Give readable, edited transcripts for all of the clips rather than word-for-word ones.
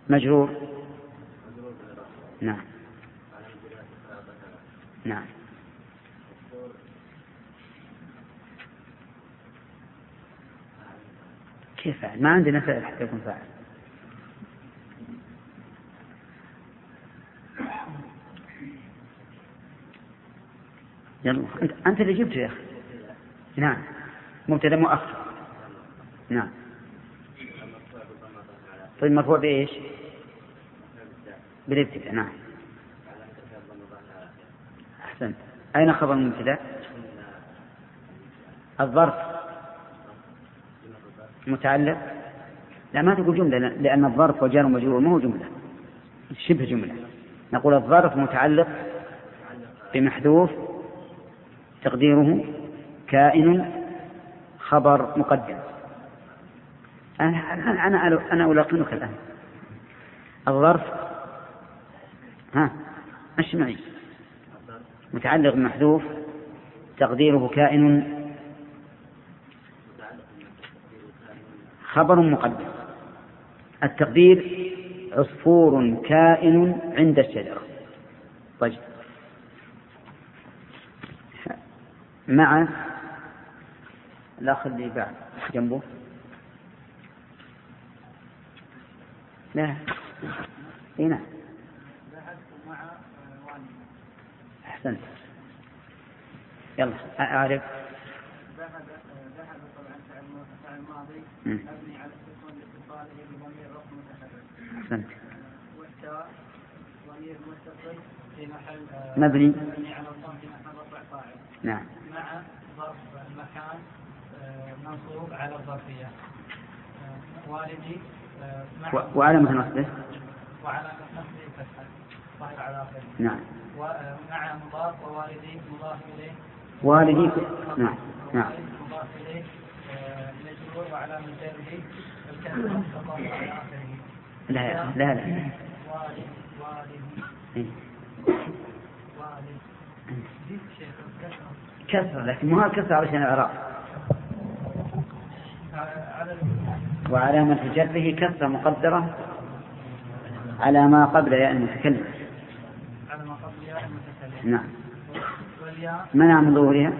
مجرور. نعم. نعم. كيف فاعل؟ ما عندنا فعل حتى يكون فاعل. يلا أنت اللي جبته يا أخي. نعم. مبتدأ مؤخر. نعم. طيب مرفوع بإيش؟ بالابتداء. نعم. أحسنت. أين خبر المبتدأ؟ الظرف متعلق. لا ما تقول جملة، لأن الظرف وجار ومجرور ما هو جملة، شبه جملة. نقول الظرف متعلق بمحذوف تقديره كائن خبر مقدم. أنا ألقنك الآن. الظرف مش معي متعلق بمحذوف تقديره كائن خبر مقدم. التقدير عصفور كائن عند الشجرة. طيب مع الأخ اللي بعد جنبه. لا هنا. أحسنت. يلا أعرف. فعل ماضي مبني على السكون لاتصاله بضمير رفع متحرك. أحسنت. والتاء ضمير متصل في محل مبني على الضم في محل رفع فاعل. نعم. مع ظرف المكان منصوب على الظرفية. والدي وعلامة نصبه فتحة ظاهر على آخره. نعم. ومع مضاف ووالدي مضاف إليه. والدي نعم. نعم. مضاف إليه مجرور وعلامة جره الكسر والضم على آخره. لا كسر، لكن مو كسر علشان الإعراب. وعلامة جره كسر مقدرة على ما قبل ياء المتكلم. نعم. منع من ظهورها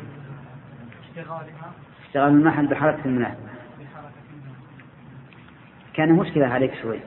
اشتغال المحل بحركة المناسبة. كان مشكلة عليك شوي.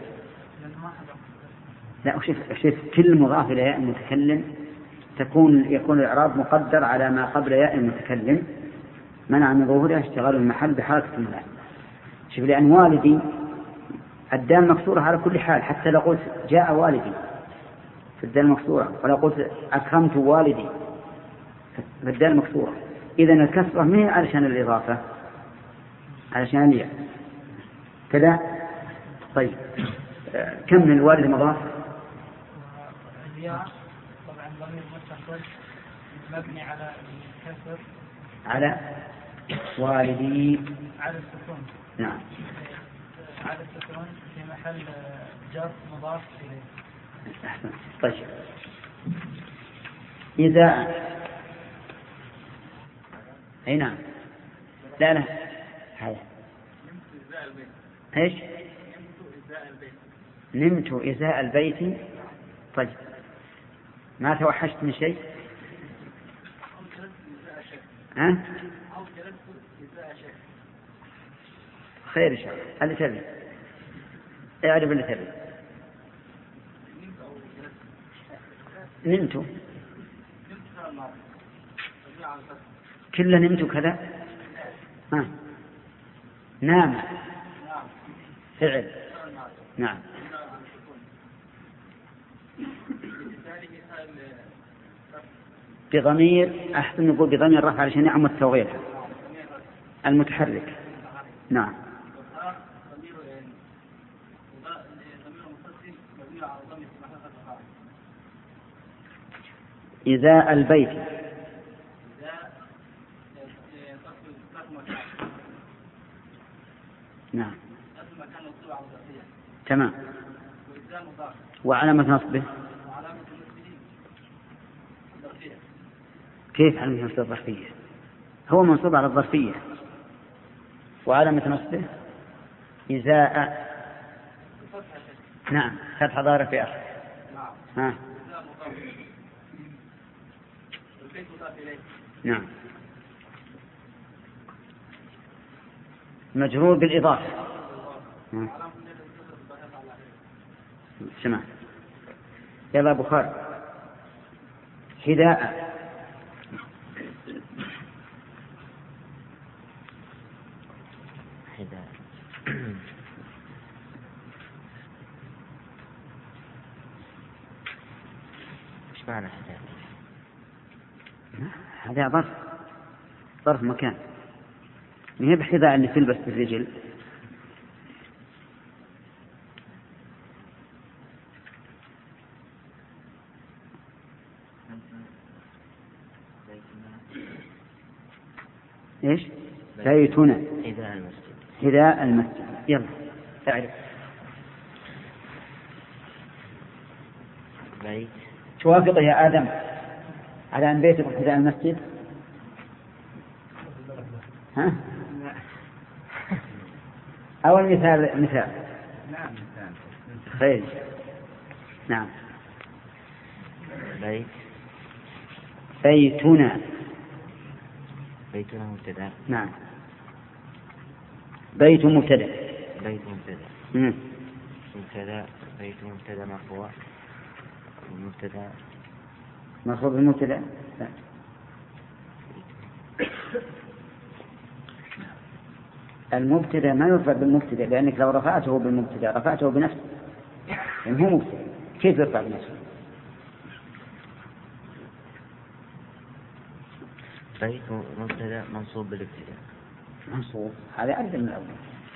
لا شوف كل مضاف إلى ياء المتكلم يكون الإعراب مقدر على ما قبل ياء المتكلم. منع من ظهورها اشتغال المحل بحركة المناسبة. شوف لأن والدي الدال مكسورة على كل حال، حتى لو قلت جاء والدي في الدال مكسورة، ولو قلت أكرمت والدي في الدال مكسورة. إذن الكسرة ما هي علشان الإضافة، علشان الياء كذا. طيب كم من الوالد مضاف؟ الياء طبعا ضمير متصل مبني على الكسر على والدي على السكون. نعم. على السكون في محل جر مضاف إليه. طيب إذا أي نعم. لا هذا إيش؟ نمت إزاء البيت. طيب ما توحشت من شيء؟ خير إن شاء الله. اللي تبي اعرف اللي تبي. نمت كله نمت كذا. نام فعل. نعم. بضمير أحسن نقول بضمير رفع علشان يعم التوغير المتحرك. نعم. إزاء البيت. نعم تمام. وعلامة نصبه كيف علامة نصبه الظرفية؟ هو منصوب على الظرفية. وعلامة نصبه إزاء نعم فتح ظاهر في آخر. ها. نعم مجرور بالإضافة. سمع يلا بخاري حذاء. حذاء ايش معنى حذاء؟ هذا ظرف مكان، ما هي بحذاء اللي تلبس بالرجل. ايش؟ بيتنا حذاء المسجد. حذاء المسجد. يلا تعرف بيت. توافق يا آدم على أن بيتك حذاء المسجد؟ ها؟ أول مثال. نعم خير. نعم بيت. بيتنا. بيتنا مبتدأ. نعم بيت مبتدأ. بيت مبتدأ. مبتدأ. بيت مبتدأ مرفوع. مبتدأ مرفوع بالمبتدأ. المبتدأ ما يرفع بالمبتدأ، لأنك لو رفعته بالمبتدأ رفعته بنفسه، يعني هو مبتدأ كيف يرفع بنفسه؟ بيت مبتدأ منصوب بالابتداء. منصوب هذا أبدا من الأول.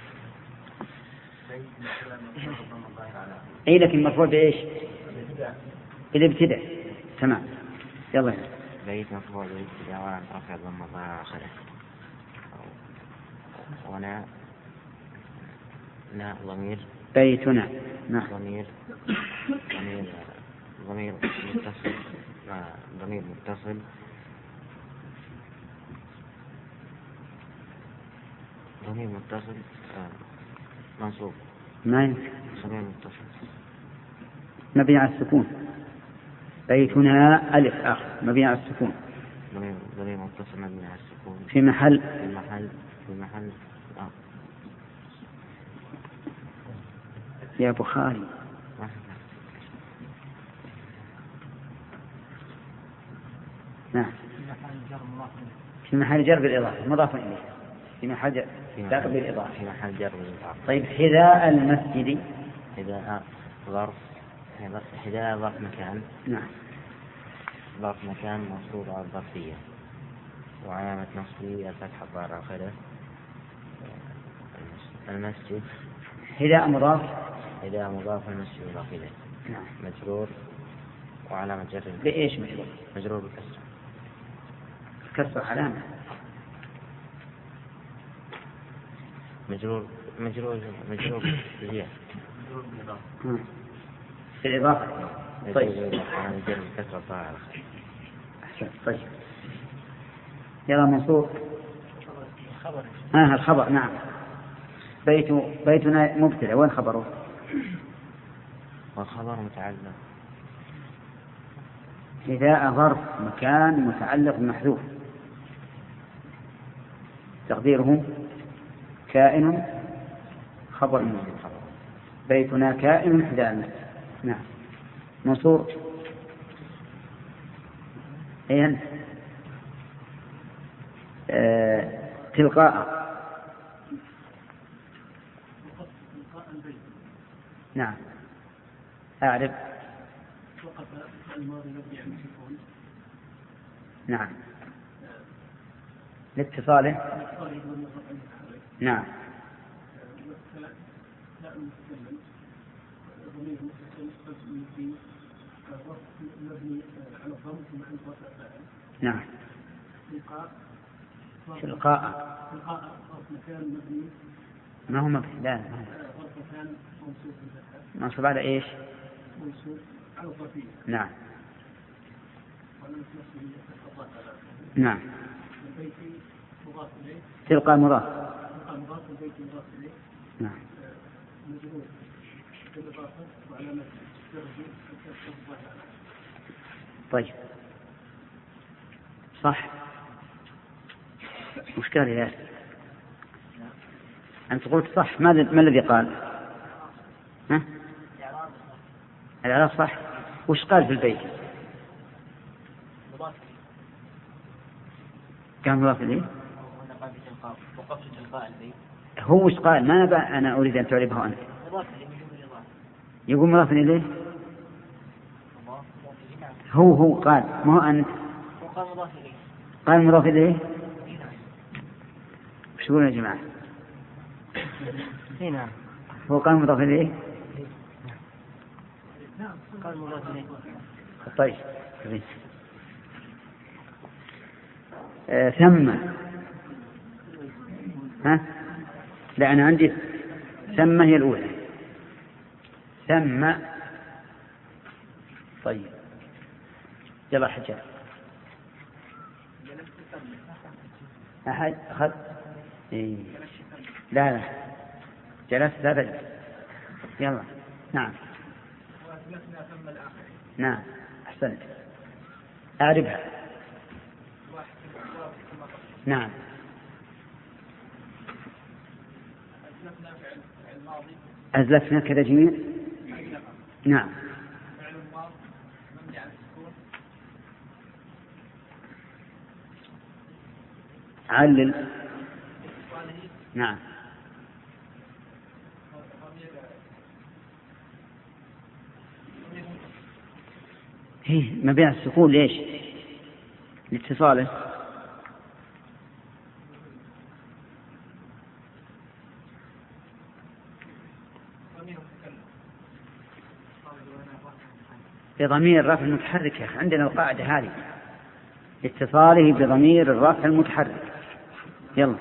أي لكن مرفوع بإيش؟ بالابتداء. تمام يلا. بيت مرفوع بالابتداء وعن رفع ضم ظاهر آخره. ونا لا ضمير. بيتنا. نعم ضمير متصل. ضمير متصل. ضمير متصل منصوب. ما يمكن. ضمير متصل مبني على السكون. بيتنا ألف آخر مبني على السكون. ضمير متصل مبني على السكون. في محل يا بخاري. نعم في محل جر بالإضافة مضاف إليه. في محل جر بالإضافة. في محل جر بالإضافة. طيب حذاء المسجد. حذاء ظرف. حذاء ظرف مكان. نعم ظرف مكان منصوب على الظرفية وعلامة نصبه الفتحة الظاهرة آخره. المسجد. حذاء مضاف. حذاء مضاف. المسجد مضاف إليه. نعم مجرور وعلامة جر بإيش مجرور؟ مجرور بالكسر. كسر علامة. مجرور بالزيادة. بالإضافة. طيب علامة جر بالكسر الظاهرة. أحسن. طيب يلا منصور. الخبر. نعم بيتنا مبتدأ وين خبره؟ والخبر متعلق. حذاء ظرف مكان متعلق محذوف تقديره كائن خبر منه. بيتنا كائن حذاء المسجد. نعم منصور. أين تلقاء. نعم أعرف. نعم لاتصاله. نعم نعم تلقاء ما هو مبني. لا منصوب على ايش؟ نعم نعم تلقى مضاف. نعم طيب صح. مشكلة يا ياسر، أنت قلت صح. ما الذي قال؟ ها؟ الإعراب صح. وش قال في البيت؟ كان مضاف إليه. هو وش قال؟ ما أنا أريد أن تعربه أنت. يقول مضاف إليه. هو قال، ما هو أنت. قال مضاف إليه. وش يقولون يا جماعة؟ نعم. هو قال مضاف إليه. قال مضاف إليه. طيب ثم. ها؟ لا أنا عندي ثم هي الأولى. ثم. طيب يلا حجر. أحد أخذ. إيه. لا جلست لا تجلس. يلا. نعم. نعم أحسنت. أعربها. نعم. أزلفنا كذا جميل. نعم. علل. نعم. هي مبيع السكون ليش؟ لاتصاله. بضمير الرفع المتحرك. يا أخي عندنا القاعدة هذه، اتصاله بضمير الرفع المتحرك. يلا.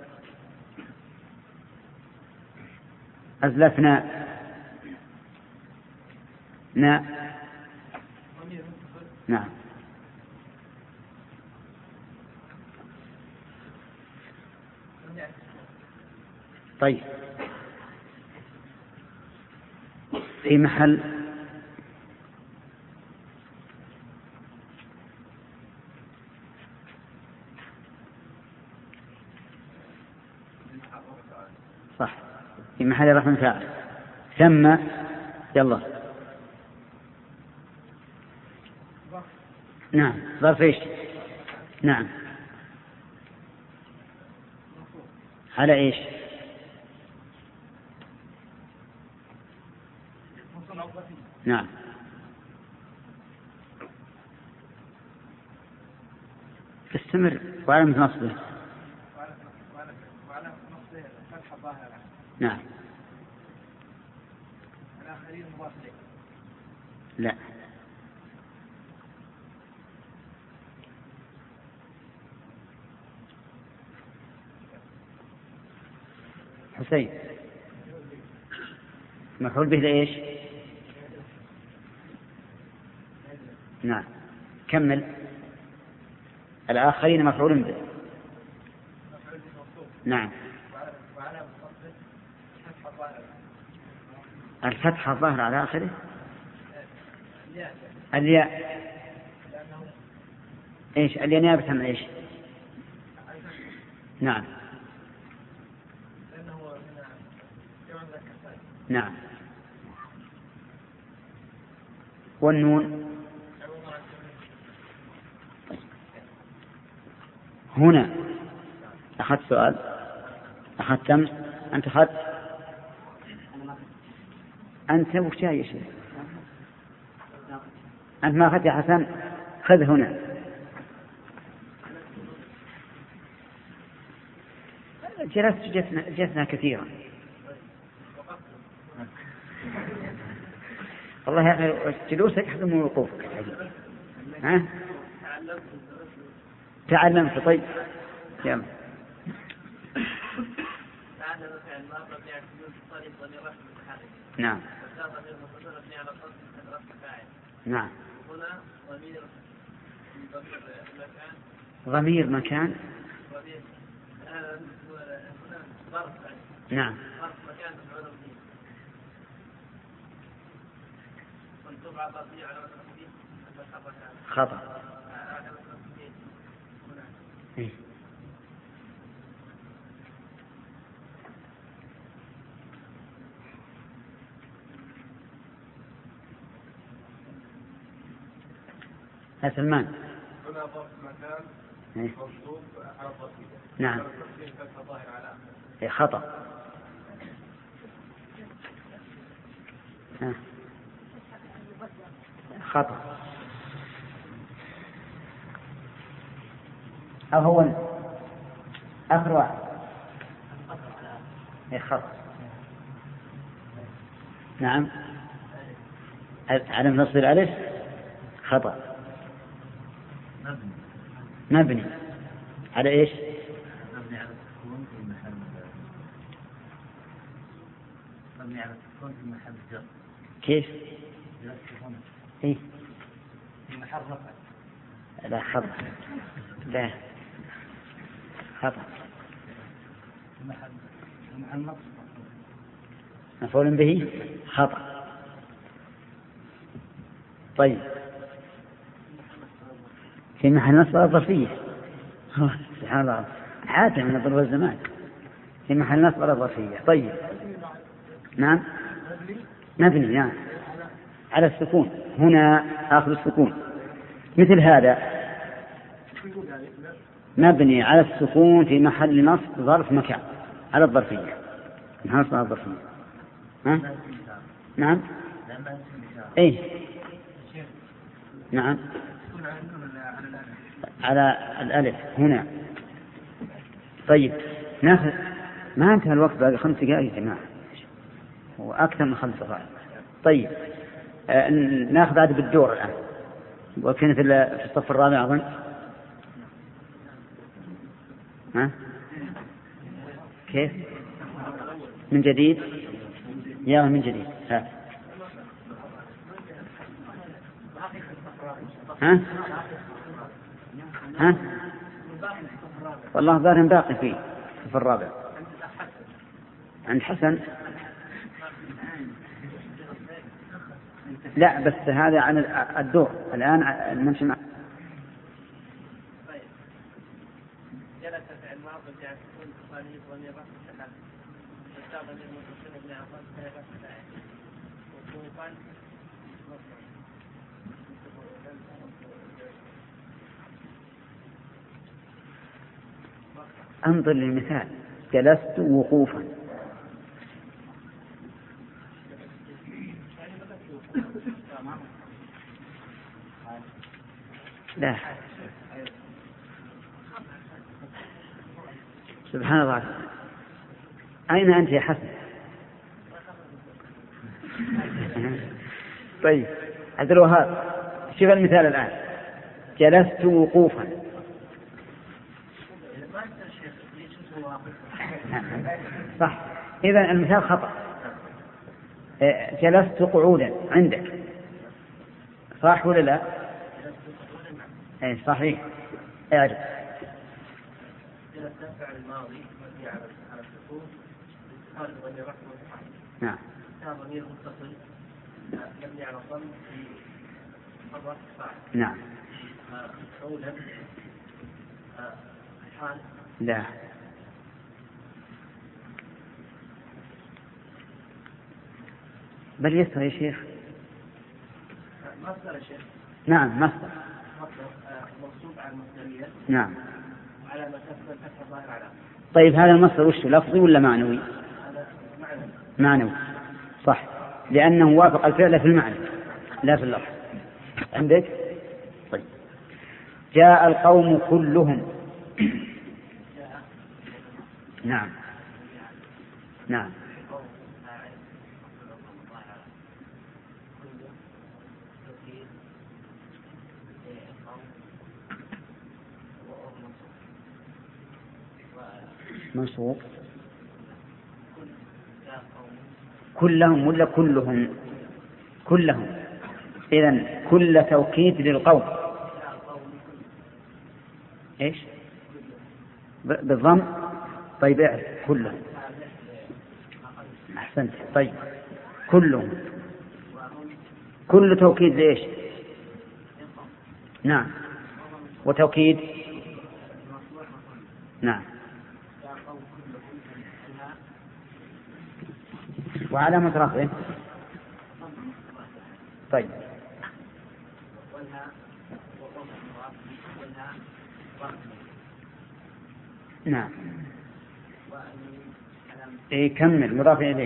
أزلفنا. نعم. طيب في محل صح، في محل رفع فاعل. ثم. يلا. نعم. ظرف ايش؟ نعم. على ايش؟ نعم. استمر. وعلامة نصبه. نعم. لا. حسين مفعول به لإيش؟ نعم. كمل. الآخرين مفعول به. نعم. الفتحة الظاهر على آخره. الياء. إيش الياء نيابة عن إيش؟ نعم. نعم. والنون هنا. أخذت سؤال. أخذت أمس. أنت أخذت. أنت وش يا شيخ؟ أنت ما أخذت يا حسن. خذ هنا. جلسنا كثيرا. والله يا أخي جلوسك أحسن من وقوفك. ها؟ تعلمت. طيب يلا. نعم. نعم. ضمير مكان. نعم. خطأ. إيه؟ يا سلمان. هنا ضرب مكان منصوب على الضربية. نعم. إيه خطأ. خطأ. أو هو آخر واحد. إيه خطأ. نعم. علم نصب الألف خطأ. مبني على إيش؟ مبني على السكون في محل مبني على السكون في محل جر. كيف؟ إيه؟ في محل رفع. لا خطأ. لا خطأ. في محل نصب. مفعول به خطأ. طيب في محل نصب ظرفية. سبحان الله عادة من الظروف والزمان. في محل نصب ظرفية. طيب نعم مبني نعم على السكون. هنا آخر السكون مثل هذا مبني على السكون في محل نصب ظرف مكان على الظرفية. محل نصب على الظرفية. ها؟ نعم ايه نعم على الألف هنا. طيب ناخذ ما انتهى الوقت باقي 5 دقائق يا جماعة وأكثر من 5 دقائق. طيب ناخذ عاد بالدور الآن وكنا في الصف الرابع أظن. ها كيف من جديد يا من جديد. ها والله ظاهر باقي فيه في الرابع عند حسن. لا بس هذا عن الدور الآن نمشي مع. جلس فعل ماضي جاء كل تصانيف ضمير رفع تحت وصار ضمير متصل ابن عباس ضمير رفع فاعل وقوفا انظر للمثال جلست وقوفا. لا سبحان الله. أين أنت يا حسن؟ طيب عبد الوهاب شوف المثال الآن جلست وقوفا. صح. إذا المثال خطأ. جلست قعودا عندك صح ولا لا؟ اي صحيح. اعرف جلس فعل الماضي مبني على السكون اتصال ضمير رفع وتحت. نعم. ضمير متصل مبني على الضم في الرفع فاعل. نعم. مفعولا حال. لا بل يسر يا شيخ. مصدر يا شيخ. نعم مصدر. منصوب على المصدرية. نعم. على ما كسب الفتح الظاهر على. طيب هذا المصدر وش لفظي ولا معنوي؟ هذا معنوي صح لأنه وافق الفعل في المعنى لا في اللفظ. عندك طيب جاء القوم كلهم. نعم نعم. منصوب كلهم ولا كلهم؟ كلهم. إذن كل توكيد للقوم إيش بالضم. طيب اعرف كلهم. أحسنت. طيب كلهم كل توكيد ليش؟ نعم. وتوكيد نعم. وعلامة رفعه طيب. نعم. إيه كمل مضاف إليه.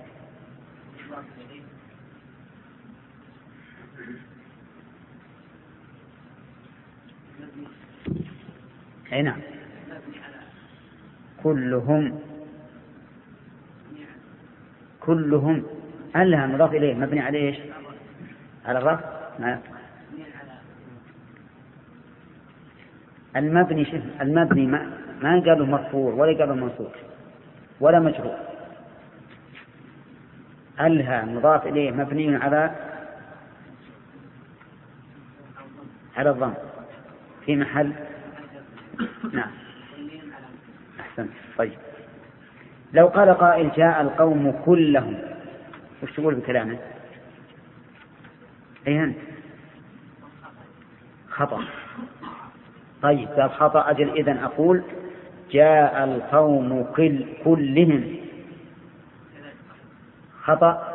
أي نعم. كلهم ألها مضاف إليه مبني على إيش؟ على الرفع. المبني ما قالوا مرفوع ولا قالوا منصوب ولا مجرور. ألها مضاف إليه مبني على الضم في محل. نعم أحسن. طيب لو قال قائل جاء القوم كلهم وش تقول بكلامه؟ أي خطأ. طيب قال خطأ أجل إذن أقول جاء القوم كلهم خطأ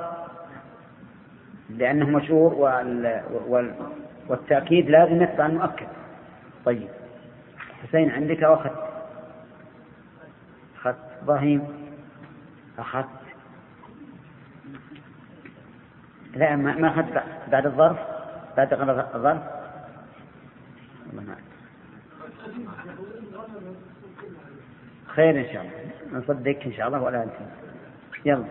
لأنه مشهور والتأكيد لازم يتبع المؤكد. طيب حسين عندك أو أخذت إبراهيم أخذت لا ما أخذت بعد الظرف بعد الظرف خير إن شاء الله نصدق إن شاء الله ولا أنت. يلا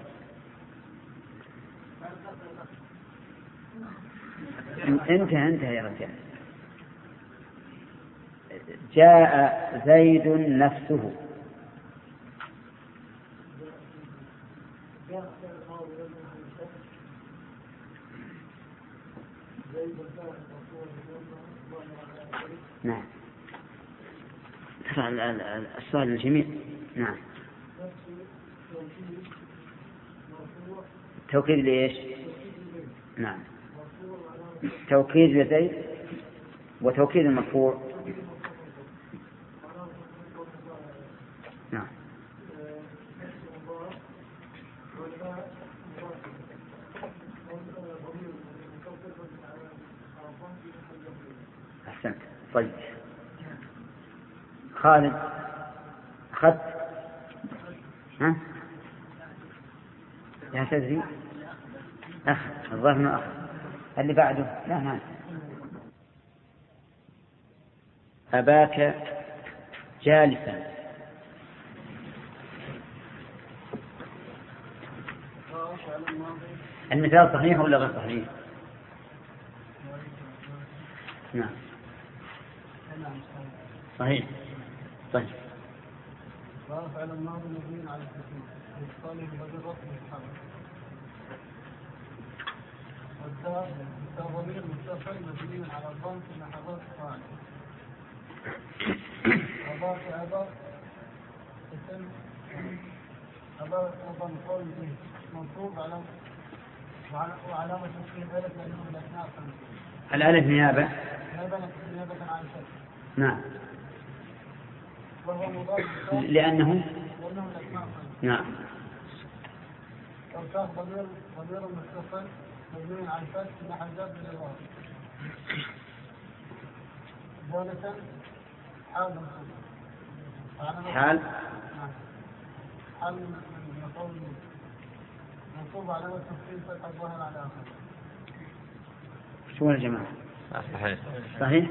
انتهى يا رجال. جاء زيد نفسه. نعم السؤال الجميل. نعم توكيد ليش؟ نعم توكيد لزيد وتوكيد المرفوع. نعم أحسنت. طيب خالد أخذت ها لا تدري الظاهر أخذ اللي بعده لا ما أباك جالسا. المثال صحيح ولا غير صحيح؟ نعم صحيح. طيب رافع الماضي مبني على السكون يصطلح بالرفع بالحرف والضمير متصل مبني على الضم في محل فاعل. أضاف أضاف اسم أضاف أضاف مفعول به منصوب على وعلامة تسكين ذلك لأنه من الأسماء الخمسة. الألف نيابة عن الشك. نعم وهو مضاف لأنه من الأسماء الخمسة. نعم والكاف ضمير متصل مبني على الفتح في محل جر بالإضافة. جالسا حال مفعول منصوب على التفصيل فتح الظاهر على آخر. شو يا جماعة؟ صحيح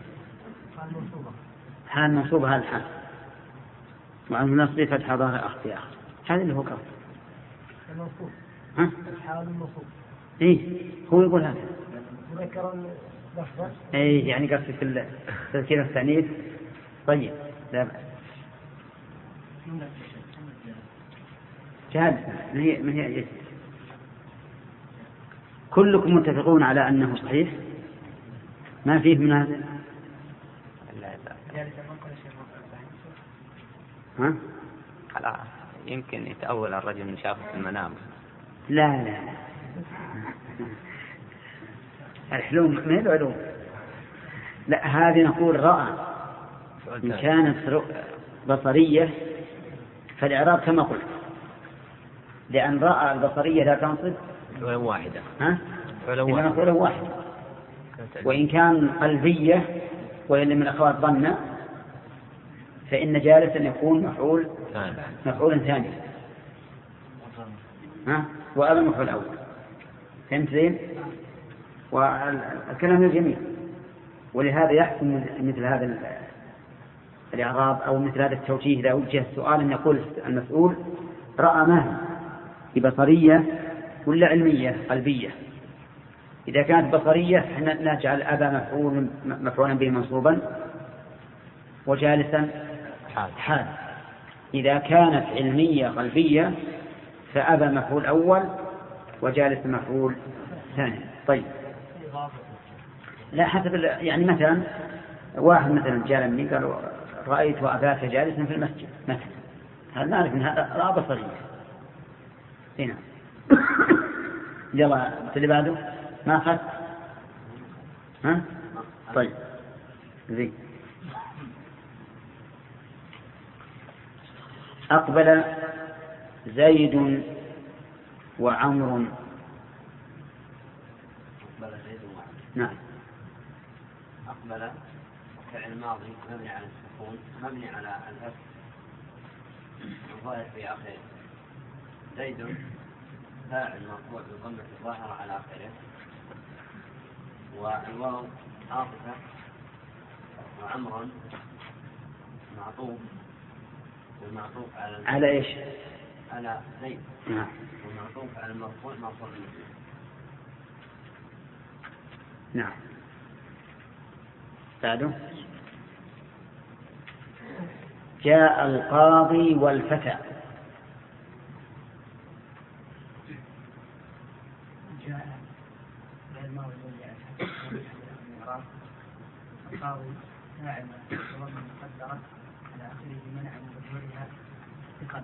حال منصوبة هذا الحال وعن نصب فتح ظاهر أخطي آخر. هذا اللي هو قال المنصوب حال المنصوب. إيه هو يقول هذا ذكر اللفظة. إيه يعني قصدي في تذكير التعنيف. طيب لا بأس. جهاد من هي كلكم متفقون على أنه صحيح ما فيه من هذا. ها؟ يمكن يتأول الرجل من شافه في المنام. لا الحلم ما هي العلوم. لا، هذه نقول رأى إن كانت بصرية فالإعراب كما قلت، لأن رأى البصرية لا تنصب ولو واحدة. إلا مفعولا واحدا. وإن كان قلبية وهي من أخوات ظن فإن جالسا يكون مفعولا ثاني. وأبا المفعول الأول. فهمت زين؟ والكلام جميل. ولهذا يحكم مثل هذا الإعراب أو مثل هذا التوجيه إذا وجه السؤال أن يقول المسؤول رأى ما هي بصرية ولا علمية قلبية. إذا كانت بصرية نجعل أبا مفعولا به منصوبا وجالسا حال. إذا كانت علمية قلبية فأبا مفعول أول وجالس مفعول ثاني. طيب، لا حسب يعني مثلا واحد مثلا جاء مني قال رأيت أباك جالسا في المسجد مثلا، هذا نعرف أن هذا رأى بصرية هنا. يلا اللي بعده ما أخذ. طيب زين. أقبل زيد وعمر. نعم. أقبل فعل ماضي مبني على السكون مبني على الفتح الظاهر في آخره. زيد فاعل مرفوع بالضمة الظاهرة على آخره، والواو عاطفة، وعمرا معطوف، والمعطوف على إيش؟ على زيد. نعم. والمعطوف على المرفوع مرفوع به. نعم. بعده جاء القاضي والفتى. جاء الماضي القاضي فاعل مقدرة على آخره منع من ظهورها بقدر.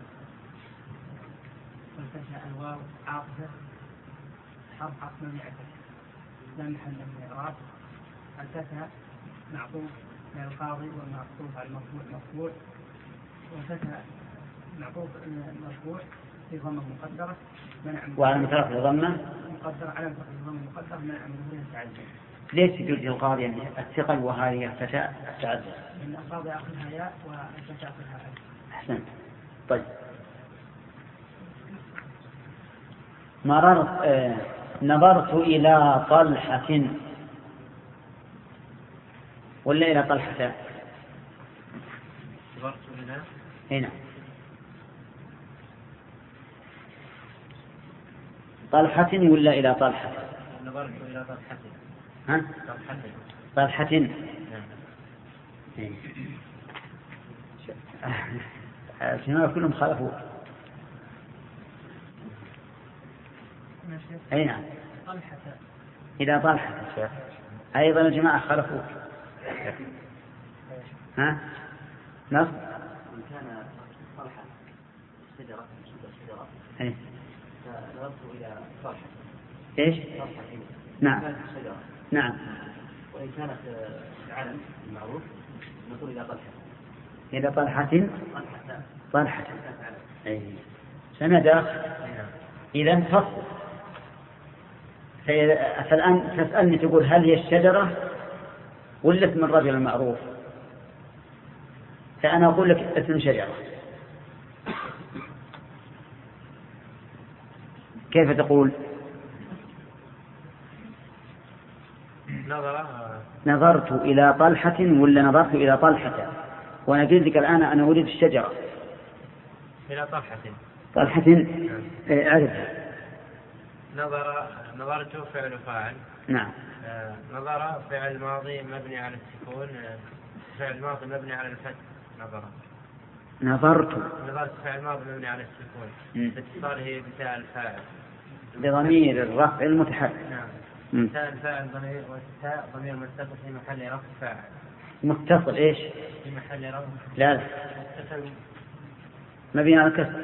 والفتى الواو عاطفة حرف عطف مبني على الفتح لا محل من الإعراب. الفتى معطوف على القاضي والمعطوف على المرفوع مرفوع، والفتى معطوف مرفوع في ضمة مقدرة منع وعلى مترف الضمة مقدرة على مترف الضمة مقدرة منع من ظهورها التعذر. ليش تجوز القاضي يعني الثقل وهذه الفتى التعذر؟ لأن القاضي أخذها ياء والفتى أخذها ألف. أحسنت. طيب، نظرت إلى طلحة ولا إلى طلحة؟ نظرت إلى هنا طلحة ولا إلى طلحة؟ نظرت إلى طلحة. طلحة. الجماعة كلهم خالفوا. أي نعم. طلحة إلى طلحة أيضا الجماعة خالفوا. نص إن كان طلحة شجرة فنظرت إلى طلحة. إيش؟ طلحة. نعم. كانت شجرة. نعم. وإن كانت علم المعروف نقول إلى طلحة. إلى طلحة. أي سند. إذا فصل. فالآن تسألني تقول هل هي الشجرة ولا اسم الرجل المعروف؟ فأنا أقول لك اسم شجرة. كيف تقول؟ نظرت إلى طلحة ولا نظرت إلى طلحة؟ وأنا قلت لك الآن أنا أريد الشجرة. إلى طلحة. أعرفها. نظرت فعل فاعل. نعم. نظر فعل ماضي مبني على السكون، فعل ماضي مبني على الفتح. نظرت فعل ماضي مبني على السكون باتصاله بتاء الفاعل بضمير الرفع المتحرك. نعم. تاء الفاعل ضمير، والتاء ضمير متصل في محل رفع فاعل. متصل إيش؟ في محل رفع. لا متصل مبني على الكسر.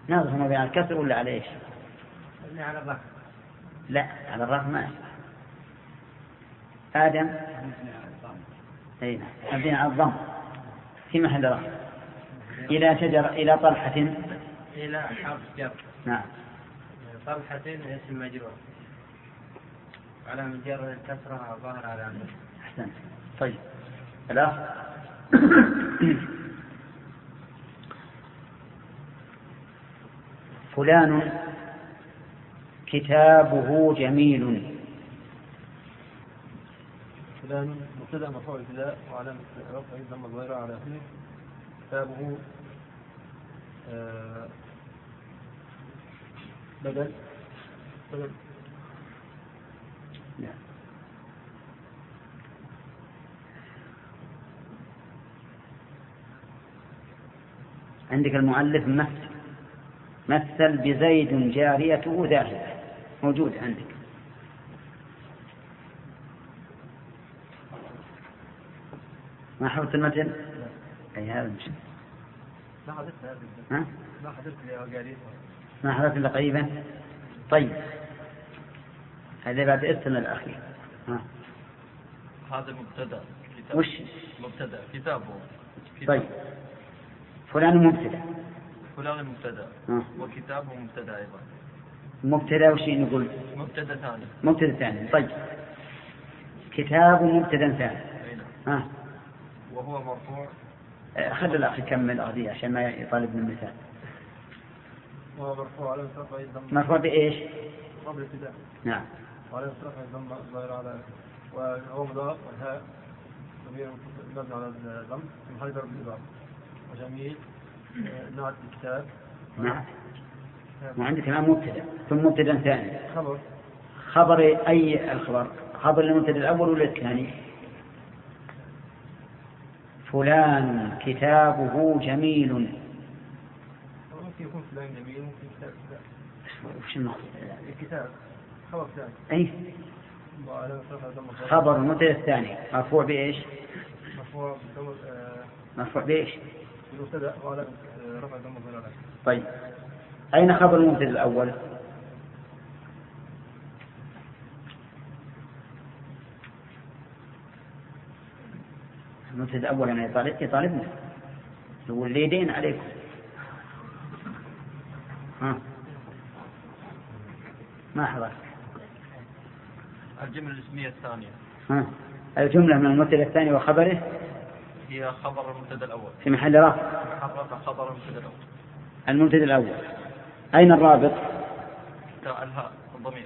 ناظر مبني على الكسر ولا على إيش؟ مبني على الرفع. لا على الرفع ما آدم أي مبني على الضم في محل رفع. إلى شجر إلى طلحة إلى حرف جر. نعم. طلحة اسم مجرور على مجرد الكسرة ظاهر على أمره. أحسنت. طيب الأخ فلان كتابه جميل. فلان مبتدأ مرفوع ابتداء وعلامة رفعه الضمة الظاهرة على آخره. كتابه بدل عندك المؤلف مثل بزيد جاريته ذاهبة موجود عندك. ما حفظت المتن؟ أي هذا مش ما حفظت إلا قريبا. طيب هذا بعد السنة الأخير. هذا مبتدأ وش مبتدأ كتابه. طيب فلان مبتدأ. فلان مبتدأ وكتابه مبتدأ أيضا. مبتدأ وش نقول؟ مبتدأ ثاني. مبتدأ ثاني. طيب كتاب مبتدأ ثاني. وهو مرفوع. خلي الأخ يكمل أغذية عشان ما يطالب من المثال. وهو مرفوع على رفعه الضمة. مرفوع بإيش؟ قبل ابتداء. نعم. وعلى رفعه الضمة الظاهرة على وهو مضاف والهاء ضمير مبني على الضم في محل جر بالإضافة. وجميل نوع الكتاب. نعم. وعندك الآن مبتدأ ثم مبتدأ ثاني. خبر أي الخبر؟ خبر المبتدأ الأول ولا الثاني؟ فلان كتابه جميل. ممكن يكون فلان جميل ممكن كتاب لا. وش المقصود؟ الكتاب خبر ثاني. أي خبر المبتدأ الثاني مرفوع بإيش؟ مرفوع بإيش؟ المبتدأ وعلى رفع الضمة الظاهرة. طيب أين خبر المبتدأ الأول؟ المبتدأ الأول أنا يطالبنا يقول لي دين عليكم. ما حضر الجملة الاسمية الثانية. الجملة من المبتدأ الثاني وخبره هي خبر المبتدأ الأول في محل رفع. خبر المبتدأ الأول. المبتدأ الأول أين الرابط؟ الهاء الضمير.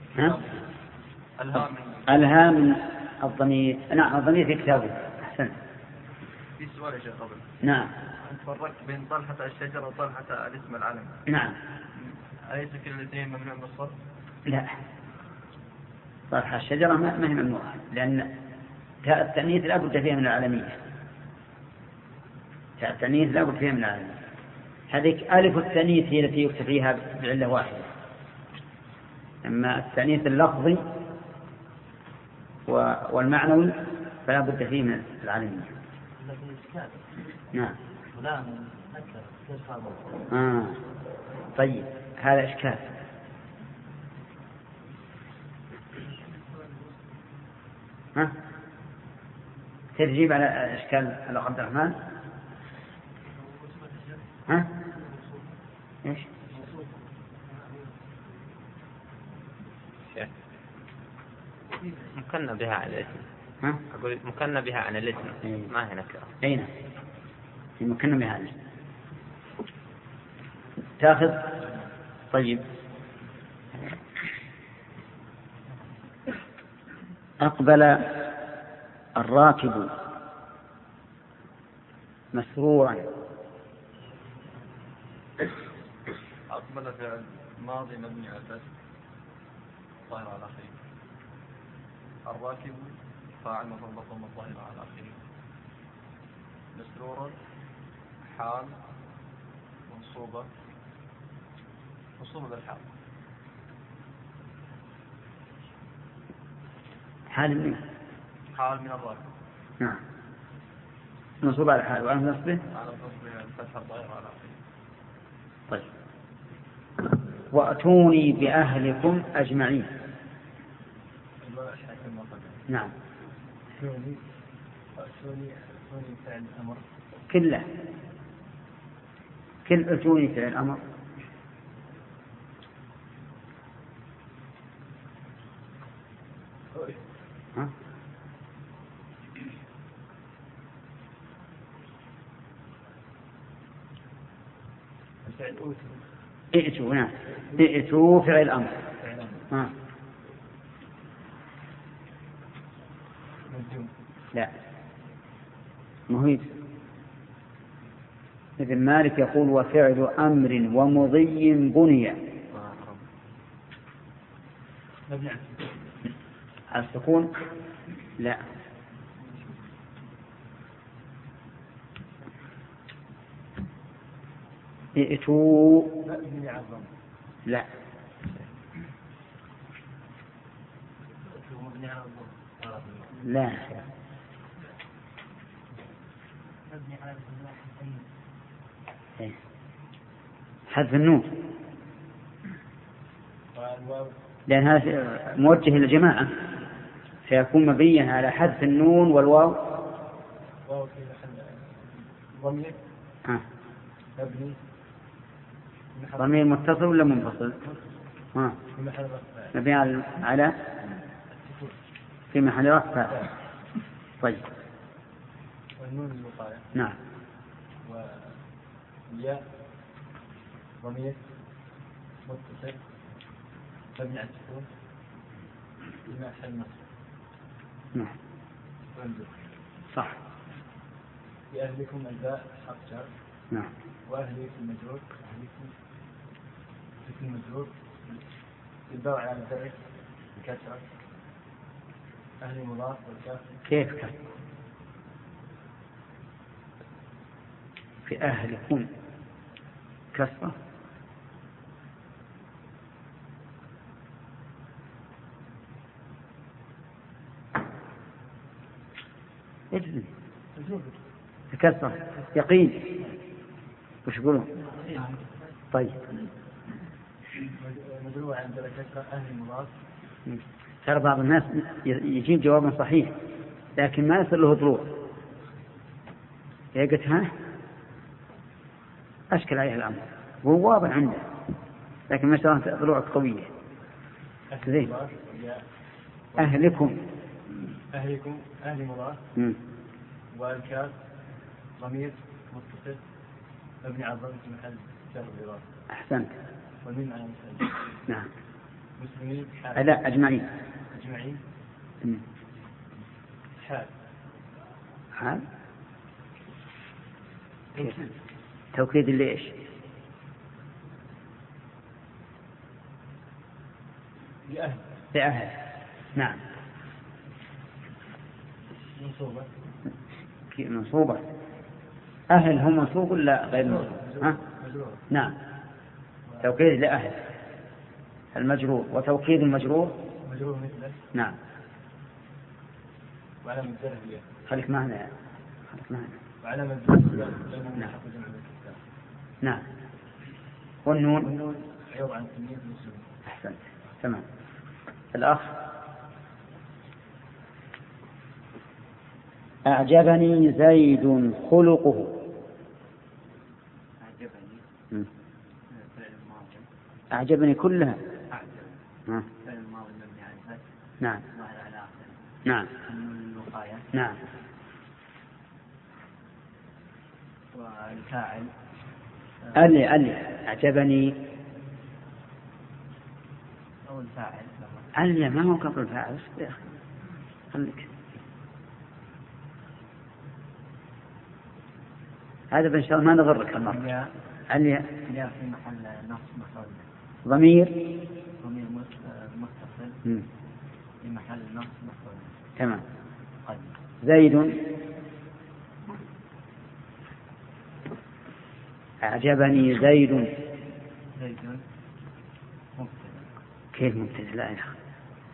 الهاء من الضمير. نعم الضمير في كتابه. أحسن. في سؤال يا شيخ قبل. نعم. أنت فرقت بين طلحة الشجرة وطلحة الاسم العلم. نعم. أليس كلا الاثنين ممنوع من الصرف؟ لا طلحة الشجرة ما هي ممنوعة لأن تاء التأنيث لا بد فيها من العالمية. تاء التأنيث لا بد فيها من العالمية. هذيك ألف التأنيث هي التي يكتب فيها بعلة واحدة. أما التأنيث اللفظي والمعنوي فلا بد فيه من العالمية. نعم. طيب هذا إشكال. تجيب على إشكال الأخ عبد الرحمن. إيش؟ مكنا بها عن الاسم. أقول مكنا بها عن الاسم. ما هي نكرة. أين؟ مكنا بها عن الاسم. تأخذ. طيب أقبل الراكب مسرورا. أقبل فعل ماضي مبني على الفتح ظاهر على آخره. الراكب فاعل مفعول بالضمة ظاهر على آخره. مسرورا حال منصوبة بالحال. حال من الراكب. نعم. منصوب على الحال وعلى نصبه على نصبه الفتح الظاهر على آخره. طيب وأتوني بأهلكم أجمعين. نعم. أتوني فعل الأمر كله، كل أتوني فعل الأمر. ها؟ ائتوا. نعم، ائتوا فعل الأمر. لا، مهيب. ابن مالك يقول وفعل أمر ومضي بني على السكون. لا، ائتوا. لا، لا، حذف النون، لأن هذا موجه للجماعة فيكون مبنيا على حذف النون والواو. ضمير متصل ولا منفصل؟ مبني على في محل رفع. طيب. والنون الوقاية. نعم. والياء ضمير متصل مبني على السكون في محل نصب. نعم. صح. بأهلكم الباء حرف جر. نعم. وأهلكم مجرور. أهلكم اسم مجرور. الباء على ذلك بكسرة. أهل مضاف والكاف. كيف كان؟ في أهلكم كسرة. كسرة يقين. وش يقولون؟ طيب. مدروع عند الكسرة أهل مضاف. ترى بعض الناس يجيب جوابا صحيح لكن ما يصل له ضلوع. هي قلت ها أشكل عليه الأمر وهو واضح عنده لكن ما شاء الله ضلوع قوية. زين. أهلكم. أهلكم أهل مضاف. والكاف ضمير متصل مبني على الضم في محل جر الإضافة. أحسنت. والميم على المثال. نعم. مسلمين. لا، أجمعين. أجمعين. حال. توكيد ليش؟ لأهل. نعم. منصوبة. أهل هم منصوب ولا غير منصوب؟ نعم. توكيد لأهل المجرور وتوكيد المجرور. مجرور مثله. نعم. وعلامة الجر. خليك معنا. وعلامة الجر. نعم. نعم. والنون عوض عن تمييز المسلمين. أحسنت. تمام. الأخ أعجبني زيد خلقه. أعجبني كلها. فعل الماضي مبني على الفتح. نعم. ظاهر على آخره. نعم. الوقاية. نعم. والفاعل. ألي أعجبني. أو الفاعل. ألي ما هو قبل الفاعل. خليك. هذا بإن شاء الله ما نغرك المرة. ألي في محل نصب مفعول. ضمير متصل في محل نصب مفعول. تمام. زيد أعجبني زيد. مبتدأ. كيف مبتدأ؟ لا يا أخي.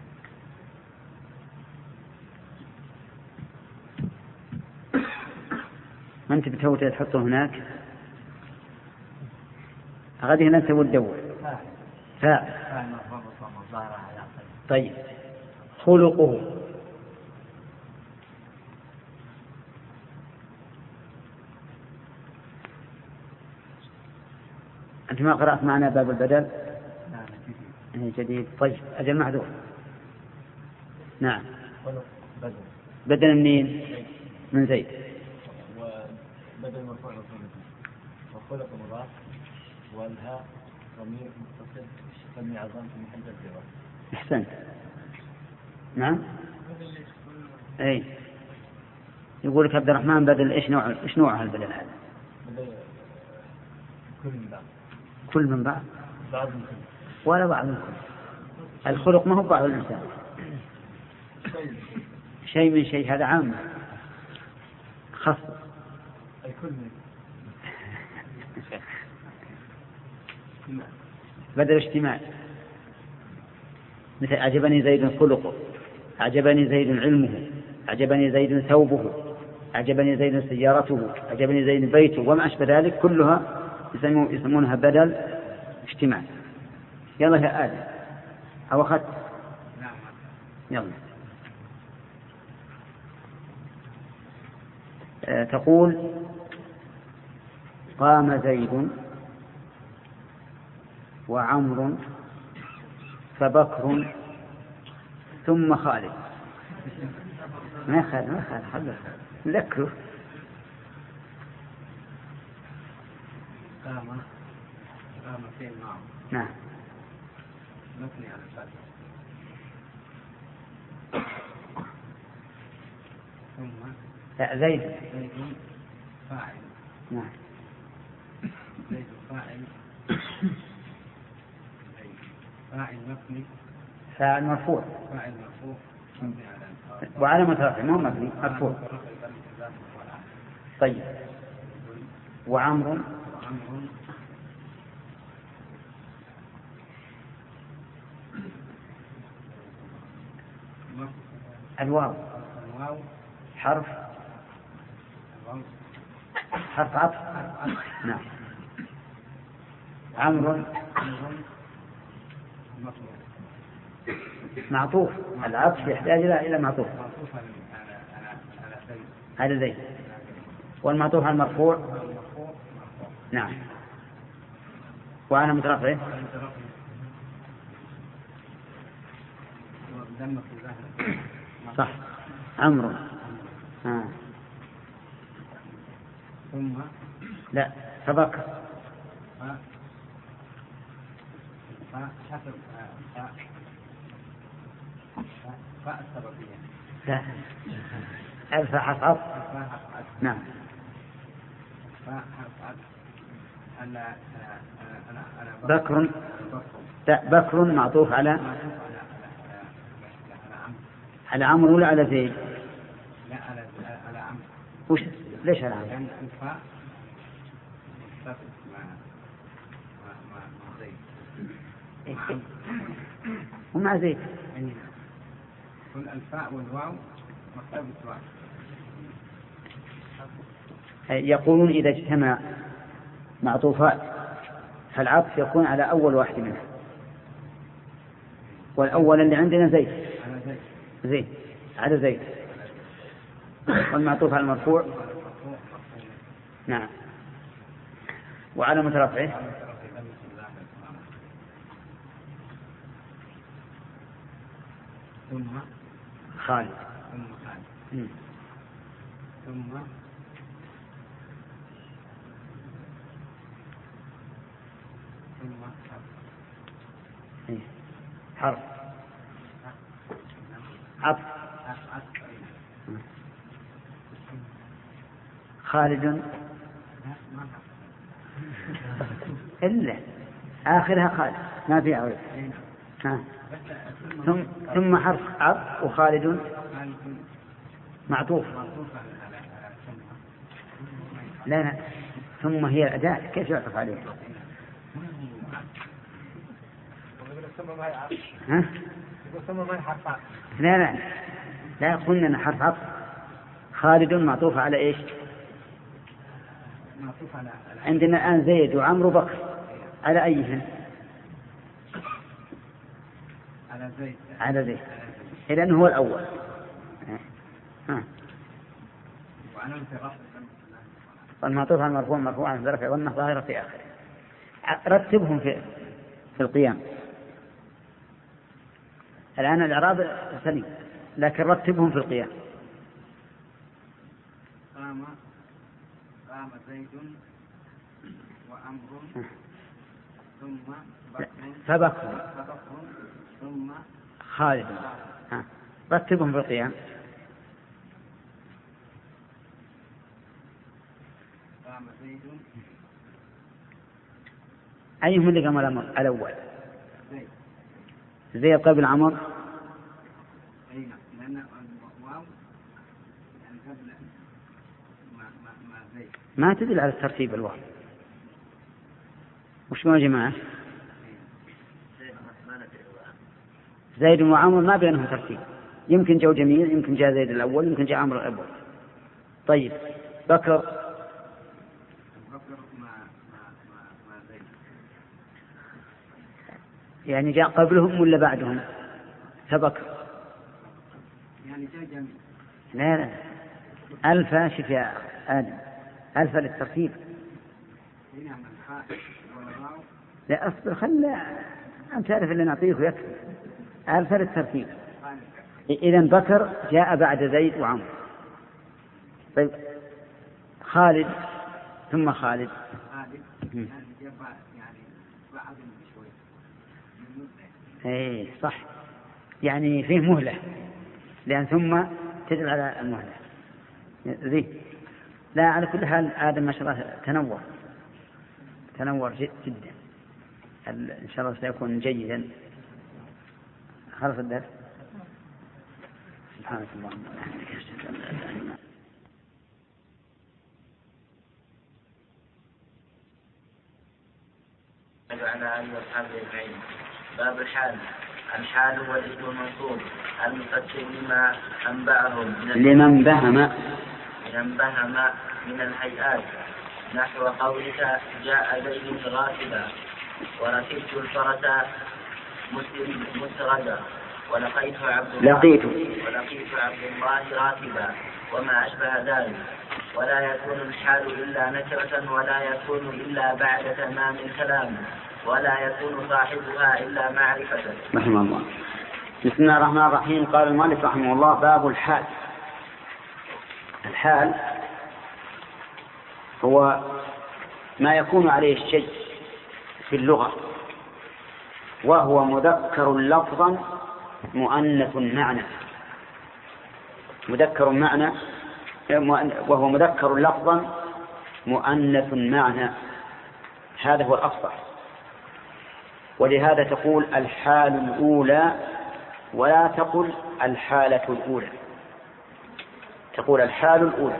ما أنت بتوتي تحطه هناك غادي هنا تسوي الدور. فاء. طيب خلقه. أنت ما قرأت معنا باب البدل؟ جديد. طيب أجل محذوف. نعم. بدل منين؟ من زيد. وبدل مرفوع وخلق مضاف والهاء ضمير متصل تسمي عظام في محل الجواب. أحسنت. نعم. أي يقول لك عبد الرحمن بدل إيش نوع البدل هذا؟ بدل كل من بعض. كل من بعض. بعض من كل. ولا بعض من كل. الخلق ما هو بعض الإنسان. شيء من شيء هذا عام. خاص. الكل من. بدل اجتماع. مثل أعجبني زيد خلقه، أعجبني زيد علمه، أعجبني زيد ثوبه، أعجبني زيد سيارته، أعجبني زيد بيته وما أشبه ذلك كلها يسمونها بدل اجتماع. يلا يا آدم أو أخذت. يلا. تقول قام زيد وعمر فبكر ثم خالد. ما خالد ذكره. قام فين معه. نعم. مبني على الفتح. ثم زيد فاعل. نعم. زيد فاعل. فاعل مبني. فاعل مرفوع. فاعل مرفوع مبني على وعلامة رفعه ما هو مبني مرفوع. طيب وعمر الواو حرف عطف. نعم. عمر معطوف. العطف يحتاج إلى معطوف على زيد والمعطوف على المرفوع. نعم. وأنا مترفع صح. عمرو. ثم لا فبكر. حسب فاء السببية. لا ألف حرف عطف. نعم. فاء حرف عطف. بكر. بكر معطوف على عمرو ولا على زيد؟ لا على عمرو. وش ليش على عمرو؟ لأن الفاء مع زيد. ومع زيد. كل الفاء والواو مرتبط واو. يقولون إذا اجتمع معطوفات فالعطف يكون على أول واحد منها، والأول اللي عندنا زيد على زيد والمعطوف على المرفوع. نعم. وعلى مترفعه ثم خالد. ثم حرف عطف. خالد إلا آخرها خالد ما في عوض. ثم حرف عطف وخالد معطوف. لا ثم هي الأداة كيف يعطف عليها؟ ها؟ لا قلنا حرف عطف. خالد معطوف على إيش؟ معطوف على عندنا الآن زيد وعمرو وبكر على أيهن؟ على زيد إذن هو الأول. والمعطوف على المرفوع مرفوع عن ذرف ظنه ظاهرة في آخره. رتبهم في القيام. الآن الإعراب سليم لكن رتبهم في القيام. قام زيد وعمر ثم فبكر ثم خالد. رتبهم في القيام. قام زيد أيهم اللي قام الأول؟ زيد قبل عمر. ما تدل على الترتيب الواو. وش ما جماعة؟ زيد وعمر ما بينهم ترتيب، يمكن جو جميل، يمكن جاء زيد الأول، يمكن جاء عمر الأول. طيب بكر يعني جاء قبلهم ولا بعدهم؟ فبكر يعني جاء جميل. لا ألف شوف يا آدم، ألف للترتيب. لا أصبر خلى أنت تعرف اللي نعطيه ويكفي. ألف للترتيب. إذن بكر جاء بعد زيد وعمر. طيب خالد ثم خالد ايه صح، يعني فيه مهلة، لأن ثم تدل على المهلة ذي. لا على كل حال آدم ما شاء الله تنور جدا، إن شاء الله سيكون جيدا. خلص الدرس. سبحانك اللهم وبحمدك أشهد أن لا إله إلا أنت. على آله وأصحابه أجمعين. باب الحال. الحال هو الاسم المنصوب المفسر لمن بهم من الهيئات، نحو قولك جاء زيد غاصبا، وركبت الفرس مسردا، ولقيت عبد الله راكبا، وما أشبه ذلك. ولا يكون الحال إلا نكرة، ولا يكون إلا بعد تمام الكلام، ولا يكون صاحبها إلا معرفة. رحمه الله. بسم الله الرحمن الرحيم. قال المؤلف رحمه الله: باب الحال. الحال هو ما يكون عليه الشيء في اللغة، وهو مذكر لفظا مؤنث معنى. وهو مذكر لفظا مؤنث معنى، هذا هو الأفصح. ولهذا تقول الحال الأولى ولا تقل الحالة الأولى. تقول الحال الأولى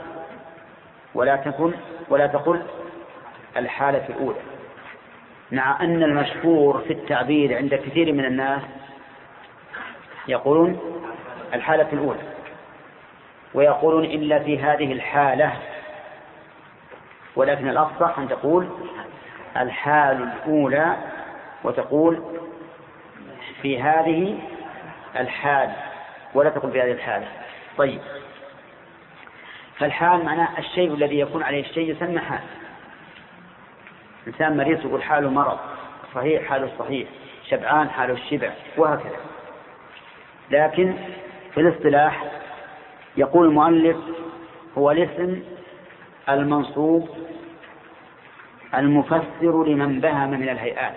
ولا تقل الحالة الأولى، مع أن المشهور في التعبير عند كثير من الناس يقولون الحالة الأولى، ويقولون إلا في هذه الحالة، ولكن الأفصح أن تقول الحال الأولى وتقول في هذه الحال ولا تقول في هذه الحالة. طيب، فالحال معناه الشيء الذي يكون عليه الشيء يسمى حال. إنسان مريض يقول حاله مرض، صحيح حاله الصحيح، شبعان حاله الشبع، وهكذا. لكن في الاصطلاح يقول المؤلف هو الاسم المنصوب المفسر لمن بهم من الهيئات.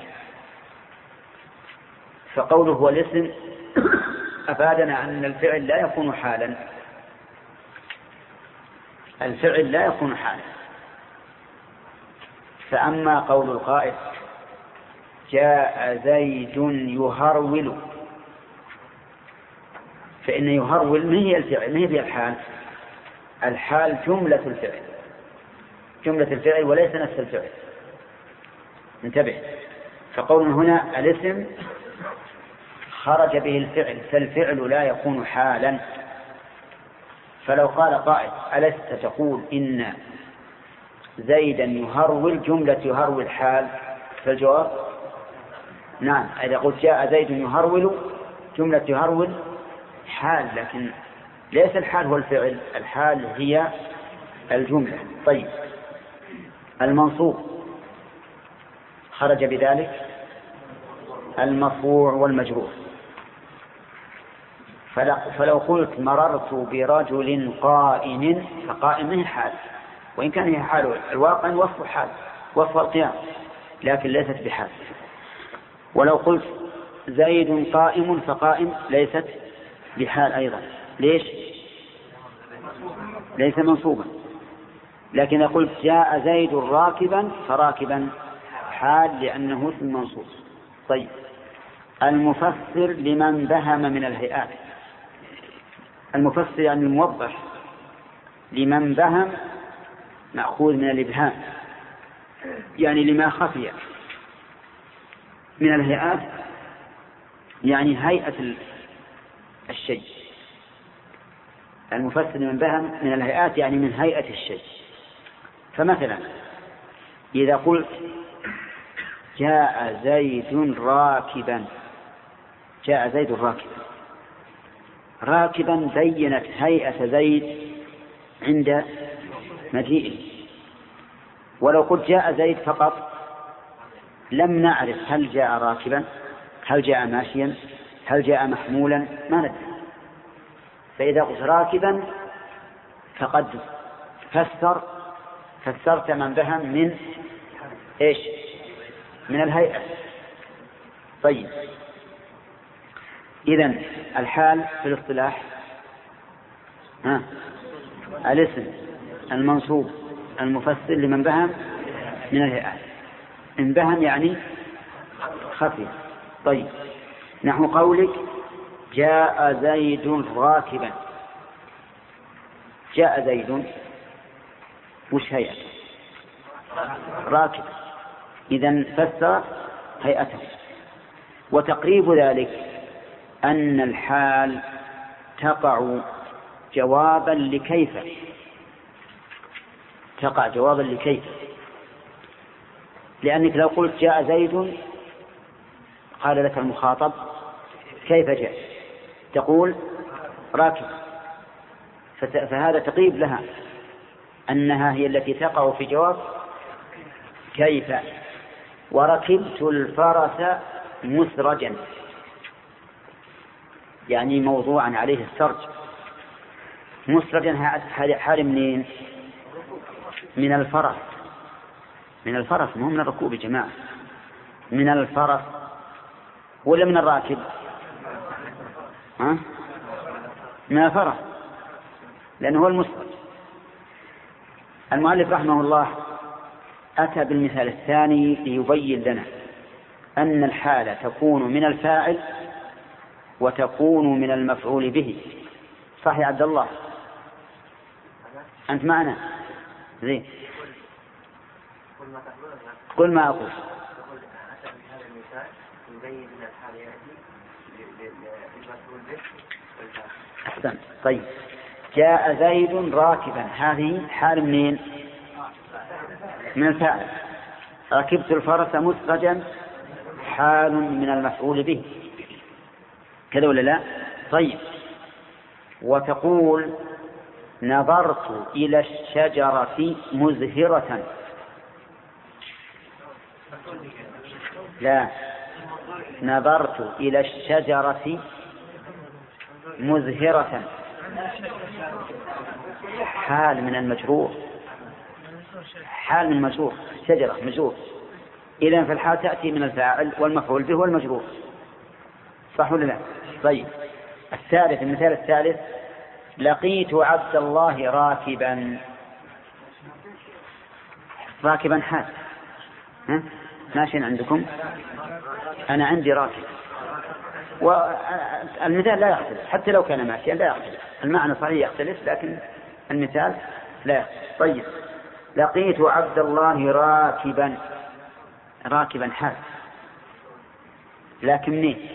فقوله هو الاسم أفادنا أن الفعل لا يكون حالا، الفعل لا يكون حالا. فأما قول القائل جاء زيد يهرول، فإن يهرول ما هي الفعل، ما هي الحال. الحال جملة الفعل وليس نفس الفعل. انتبه. فقول هنا الاسم خرج به الفعل، فالفعل لا يكون حالا. فلو قال قائل ألست تقول إن زيدا يهرول جملة يهرول حال؟ فالجواب نعم. إذا قلت جاء زيد يهرول جملة يهرول حال، لكن ليس الحال هو الفعل، الحال هي الجملة. طيب المنصوب خرج بذلك المرفوع والمجرور. فلو قلت مررت برجل قائم، فقائم هي حال، وإن كان هي حال الواقع وصف حال، وصف القيام، لكن ليست بحال. ولو قلت زيد قائم، فقائم ليست بحال أيضا. ليش؟ ليس منصوبا. لكن قلت جاء زيد راكبا، فراكبا حال لأنه اسم منصوب. طيب المفسر لمن بهم من الهيئات. المفسر يعني الموضح، لمن بهم مأخوذ من الإبهام، يعني لما خفي من الهيئات، يعني هيئة الشيء. المفسر لمن بهم من الهيئات يعني من هيئة الشيء. فمثلا إذا قلت جاء زيد راكبا، جاء زيد راكبا، راكبا بينت هيئة زيد عند مجيئه. ولو قلت جاء زيد فقط لم نعرف هل جاء راكبا، هل جاء ماشيا، هل جاء محمولا، ما ندري. فإذا قلت راكبا فقد فسرت من بهم من إيش؟ من الهيئة. طيب إذن الحال في الاصطلاح الاسم المنصوب المفسر لمن بهم من الهيئات. إن بهم يعني خفي. طيب نحو قولك جاء زيد راكبا، جاء زيد وش هيئته؟ راكب، إذن فسر هيئته. وتقريب ذلك أن الحال تقع جوابا لكيف، تقع جوابا لكيف، لأنك لو قلت جاء زيد قال لك المخاطب كيف جاء، تقول راكب، فهذا تقريب لها أنها هي التي تقع في جواب كيف. وركبت الفرس مسرجا، يعني موضوعا عليه السرج. مسرجا حال منين؟ من الفرس، من الفرس، مو من الركوب يا جماعة، من الفرس ولا من الراكب؟ من الفرس، لأنه هو المسرج. المؤلف رحمه الله أتى بالمثال الثاني ليبين لنا أن الحالة تكون من الفاعل وتكون من المفعول به. صح يا عبد الله؟ أنت معنا؟ زين، قل ما أقول. أحسن. طيب جاء زيد راكبا، هذه حال منين؟ من الفاعل. ركبت الفرس مسرجا حال من المفعول به، كذا ولا لا؟ طيب وتقول نظرت إلى الشجرة مزهرة، لا، نظرت إلى الشجرة مزهرة حال من المجرور، حال من المجرور، شجرة مجرور. إذن فالحال تأتي من الفاعل والمفعول به والمجرور، صح ولا لا؟ طيب الثالث، المثال الثالث لقيت عبد الله راكبا، راكبا حال، ماشي عندكم؟ أنا عندي راكب. والمثال لا يختلف، حتى لو كان ماشيا لا يختلف، المعنى صحيح يختلف لكن المثال لا يختلف. طيب لقيت عبد الله راكبا، راكبا حال، لكن منين؟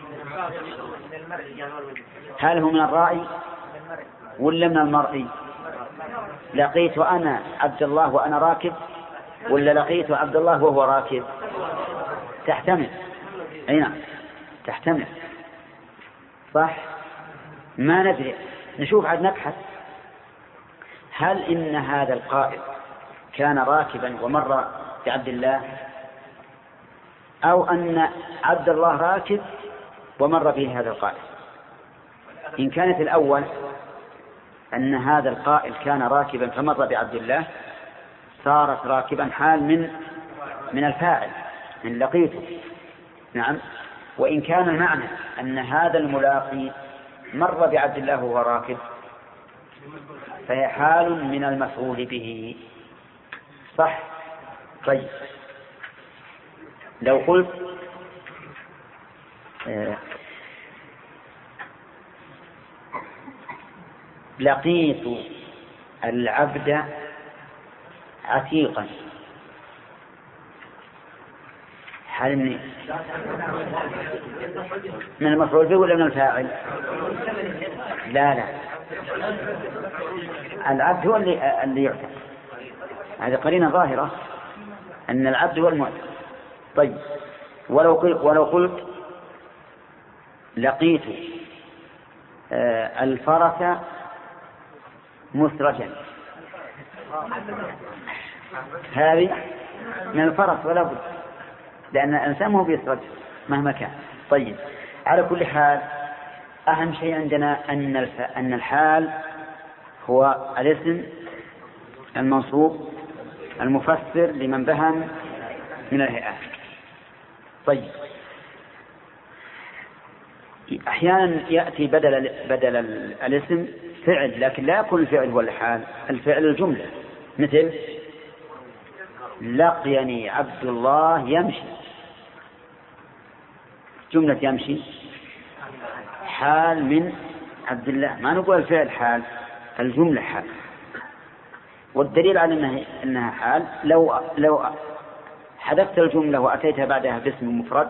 هل هو من الرائي ولا من المرئي؟ لقيت أنا عبد الله وأنا راكب، ولا لقيت عبد الله وهو راكب؟ تحتمل، أي نعم تحتمل. صح؟ ما ندري، نشوف عاد نبحث هل إن هذا القائد كان راكبا ومر بعبد الله، أو أن عبد الله راكب ومر به هذا القائد. إن كانت الأول أن هذا القائد كان راكبا فمر بعبد الله صارت راكبا حال من الفاعل من لقيته. نعم. وإن كان المعنى أن هذا الملاقي مر بعبد الله وهو راكب فهي حال من المفعول به. صح؟ طيب لو قلت لقيت العبد عتيقا، حال من المفعول به ولا من الفاعل؟ لا العبد هو اللي يعتق، هذه قرينة ظاهرة أن العبد هو المعتق. طيب ولو قلت لقيت الفرس مسرجا، هذه من الفرس ولا بد، لأن الإنسان هو بيسرج مهما كان. طيب على كل حال أهم شيء عندنا أن الحال هو الاسم المنصوب المفسر لمن بهم من الهيئات. طيب أحيانا يأتي بدل الاسم فعل، لكن لا يكون الفعل هو الحال، الفعل الجملة، مثل لقيني عبد الله يمشي، جملة يمشي حال من عبد الله، ما نقول الفعل حال، الجملة حال. والدليل على أنها حال لو حذفت الجملة وأتيتها بعدها باسم مفرد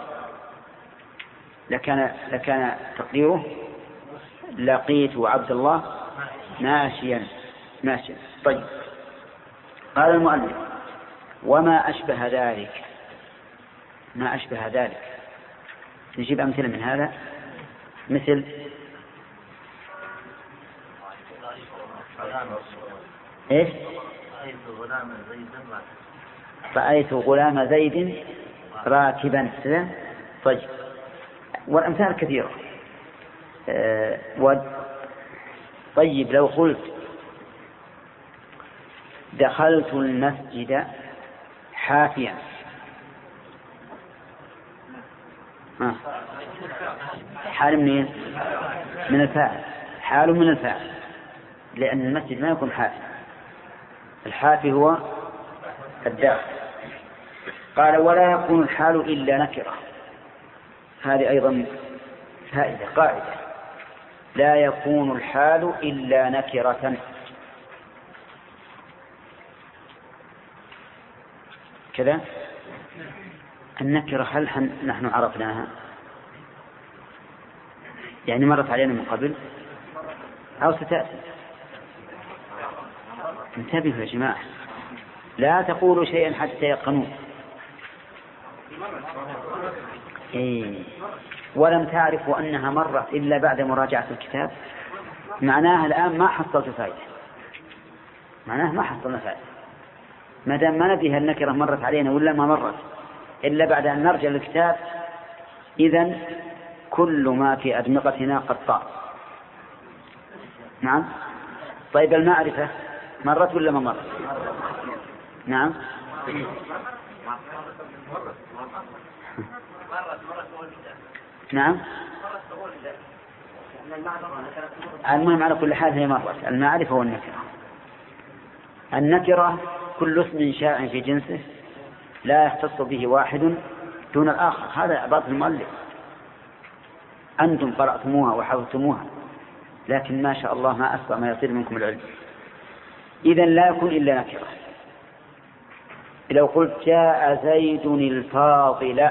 لكان تقديره لقيت عبد الله ماشيا. طيب قال المؤلف وما أشبه ذلك، ما أشبه ذلك نجيب أمثلة من هذا، مثل إيش؟ رأيت غلام زيد راكبا. طيب والأمثال كثيرة. طيب لو قلت دخلت المسجد حافيا، حال منين؟ من الفاعل، حال من الفاعل، لأن المسجد ما يكون حافي، الحافي هو الداخل. قال ولا يكون الحال إلا نكرة، هذه أيضا فائدة قاعدة، لا يكون الحال إلا نكرة. كذا النكرة هل نحن عرفناها؟ يعني مرت علينا من قبل أو ستأتي؟ انتبهوا يا جماعة، لا تقولوا شيئا حتى يقنوا. ولم تعرفوا أنها مرت إلا بعد مراجعة الكتاب، معناها الآن ما حصلت فائدة، معناها ما حصلنا فائدة ما دام ما ندري هل النكرة مرت علينا ولا ما مرت إلا بعد أن نرجع للكتاب. إذن كل ما في أدمغتنا قد طار. نعم. طيب المعرفة مرت ولا ما مرت؟ نعم. نعم. المهم على كل حال هي مرت. المعرفة والنكرة، النكرة كل اسم شائع في جنسه لا يختص به واحد دون الآخر، هذا عبارة المؤلف، أنتم قرأتموها وحفظتموها لكن ما شاء الله ما أسبق ما يصير منكم العلم. إذن لا يكون إلا نكرة. لو قلت جاء زيد الفاضل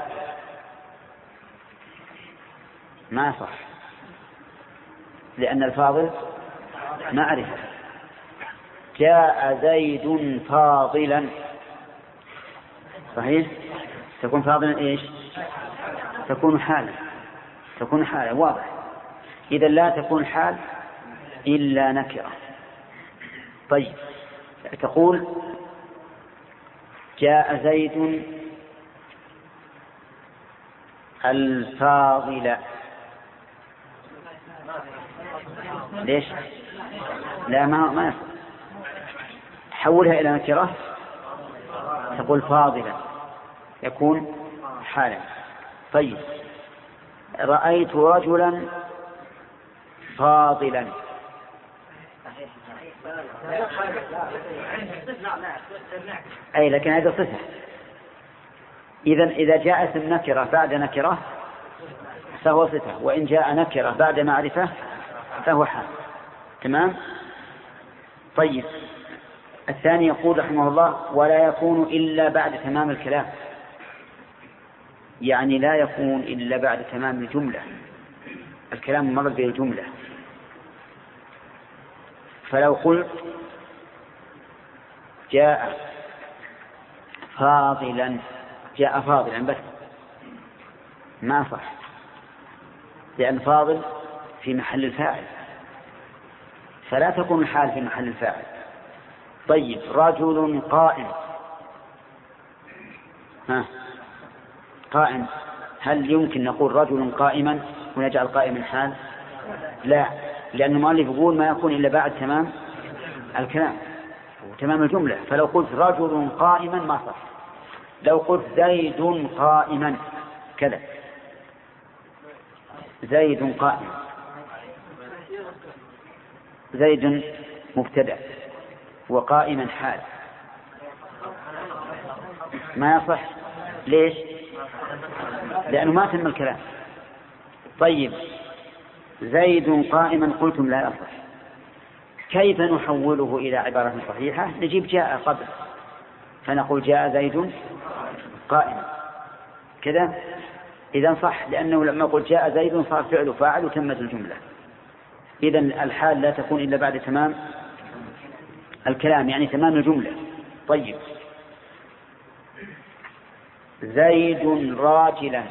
ما صح، لأن الفاضل معرفة. جاء زيد فاضلا صحيح، تكون فاضلا إيش؟ تكون حالا واضح. إذا لا تكون حال إلا نكرة. طيب تقول جاء زيد الفاضل. ليش؟ لا ما يصح. حولها إلى نكرة تقول فاضلا يكون حالا. طيب رأيت رجلا فاضلا. أي لكن هذا صفة. إذا جاءت النكرة بعد نكرة فهو صفة، وإن جاء نكرة بعد معرفة فهو حال. تمام. طيب الثاني يقول رحمه الله ولا يكون إلا بعد تمام الكلام، يعني لا يكون إلا بعد تمام الجملة، الكلام مر بالجملة. فلو قلت جاء فاضلا، جاء فاضلا بس ما صح، لأن فاضل في محل الفاعل، فلا تكون الحال في محل الفاعل. طيب رجل قائم، قائم، هل يمكن نقول رجل قائما ونجعل قائما حال؟ لا، لأن المؤلف يقول ما يكون إلا بعد تمام الكلام وتمام الجملة. فلو قلت رجل قائما ما صح. لو قلت زيد قائما كذا، زيد قائم، زيد مبتدأ وقائما حال، ما يصح. ليش؟ لأنه ما تم الكلام. طيب زيد قائما قلتم لا يصح. كيف نحوله إلى عبارة صحيحة؟ نجيب جاء قبل فنقول جاء زيد قائما كذا، إذا صح، لأنه لما قلت جاء زيد صار فعل فاعل وتمت الجملة. إذا الحال لا تكون إلا بعد تمام الكلام، يعني تمام الجملة. طيب زيد راجلا،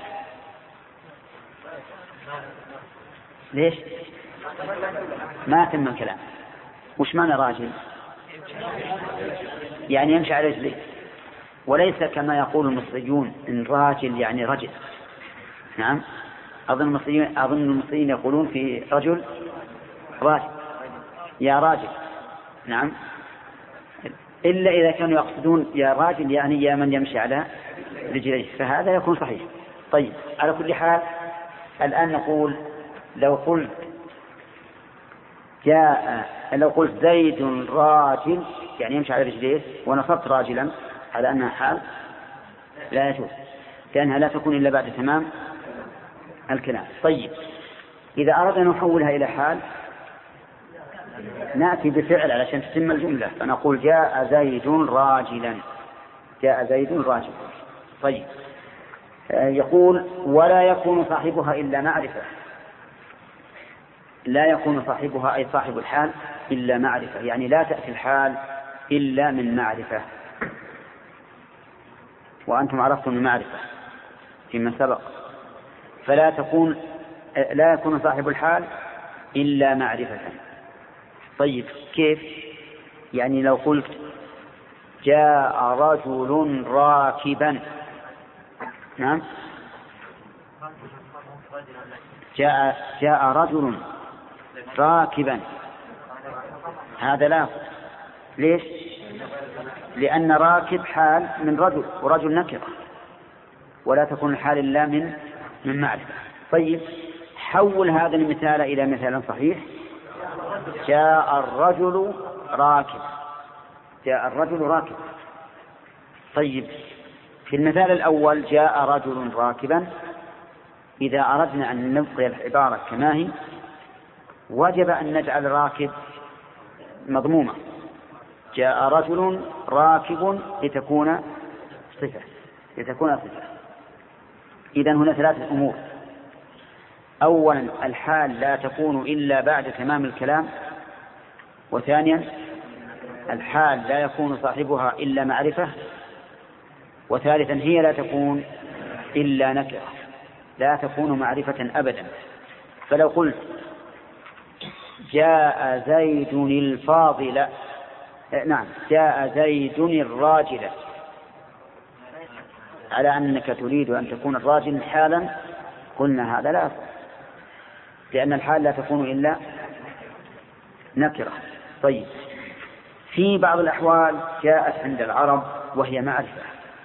ليش؟ ما تم الكلام. وش معنى راجل؟ يعني يمشي على رجليه، وليس كما يقول المصريون إن راجل يعني رجل. نعم، أظن المصريين يقولون في رجل راجل، يا راجل. نعم، إلا إذا كانوا يقصدون يا راجل يعني يا من يمشي على رجليه، فهذا يكون صحيح. طيب على كل حال الآن نقول لو قلت زيد راجل يعني يمشي على رجليه ونصبت راجلا على أنها حال لا يجوز، لأنها لا تكون إلا بعد تمام الكلام. طيب إذا أردنا نحولها إلى حال نأتي بفعل علشان تتم الجملة، فنقول جاء زيد راجلا، جاء زيد راجلا. طيب يقول ولا يكون صاحبها إلا معرفة. لا يكون صاحبها أي صاحب الحال إلا معرفة، يعني لا تأتي الحال إلا من معرفة، وأنتم عرفتم المعرفة فيما سبق. لا يكون صاحب الحال إلا معرفة. طيب كيف؟ يعني لو قلت جاء رجل راكبا، نعم، جاء رجل راكبا، هذا لا. ليش؟ لأن راكب حال من رجل، ورجل نكرة، ولا تكون الحال إلا من معرفة. طيب حول هذا المثال إلى مثال صحيح. جاء الرجل راكب، جاء الرجل راكب. طيب في المثال الأول جاء رجل راكبا، إذا أردنا أن نبقي العبارة كما هي وجب أن نجعل راكب مضمومة، جاء رجل راكب لتكون صفة. إذن هنا ثلاثة أمور. أولا الحال لا تكون إلا بعد تمام الكلام، وثانيا الحال لا يكون صاحبها إلا معرفة، وثالثا هي لا تكون إلا نكرة، لا تكون معرفة أبدا. فلو قلت جاء زيد الفاضل، نعم جاء زيد الراجل، على أنك تريد أن تكون الراجل حالا، قلنا هذا لا يصح، لأن الحال لا تكون إلا نكرة. طيب، في بعض الأحوال جاءت عند العرب وهي معرفة،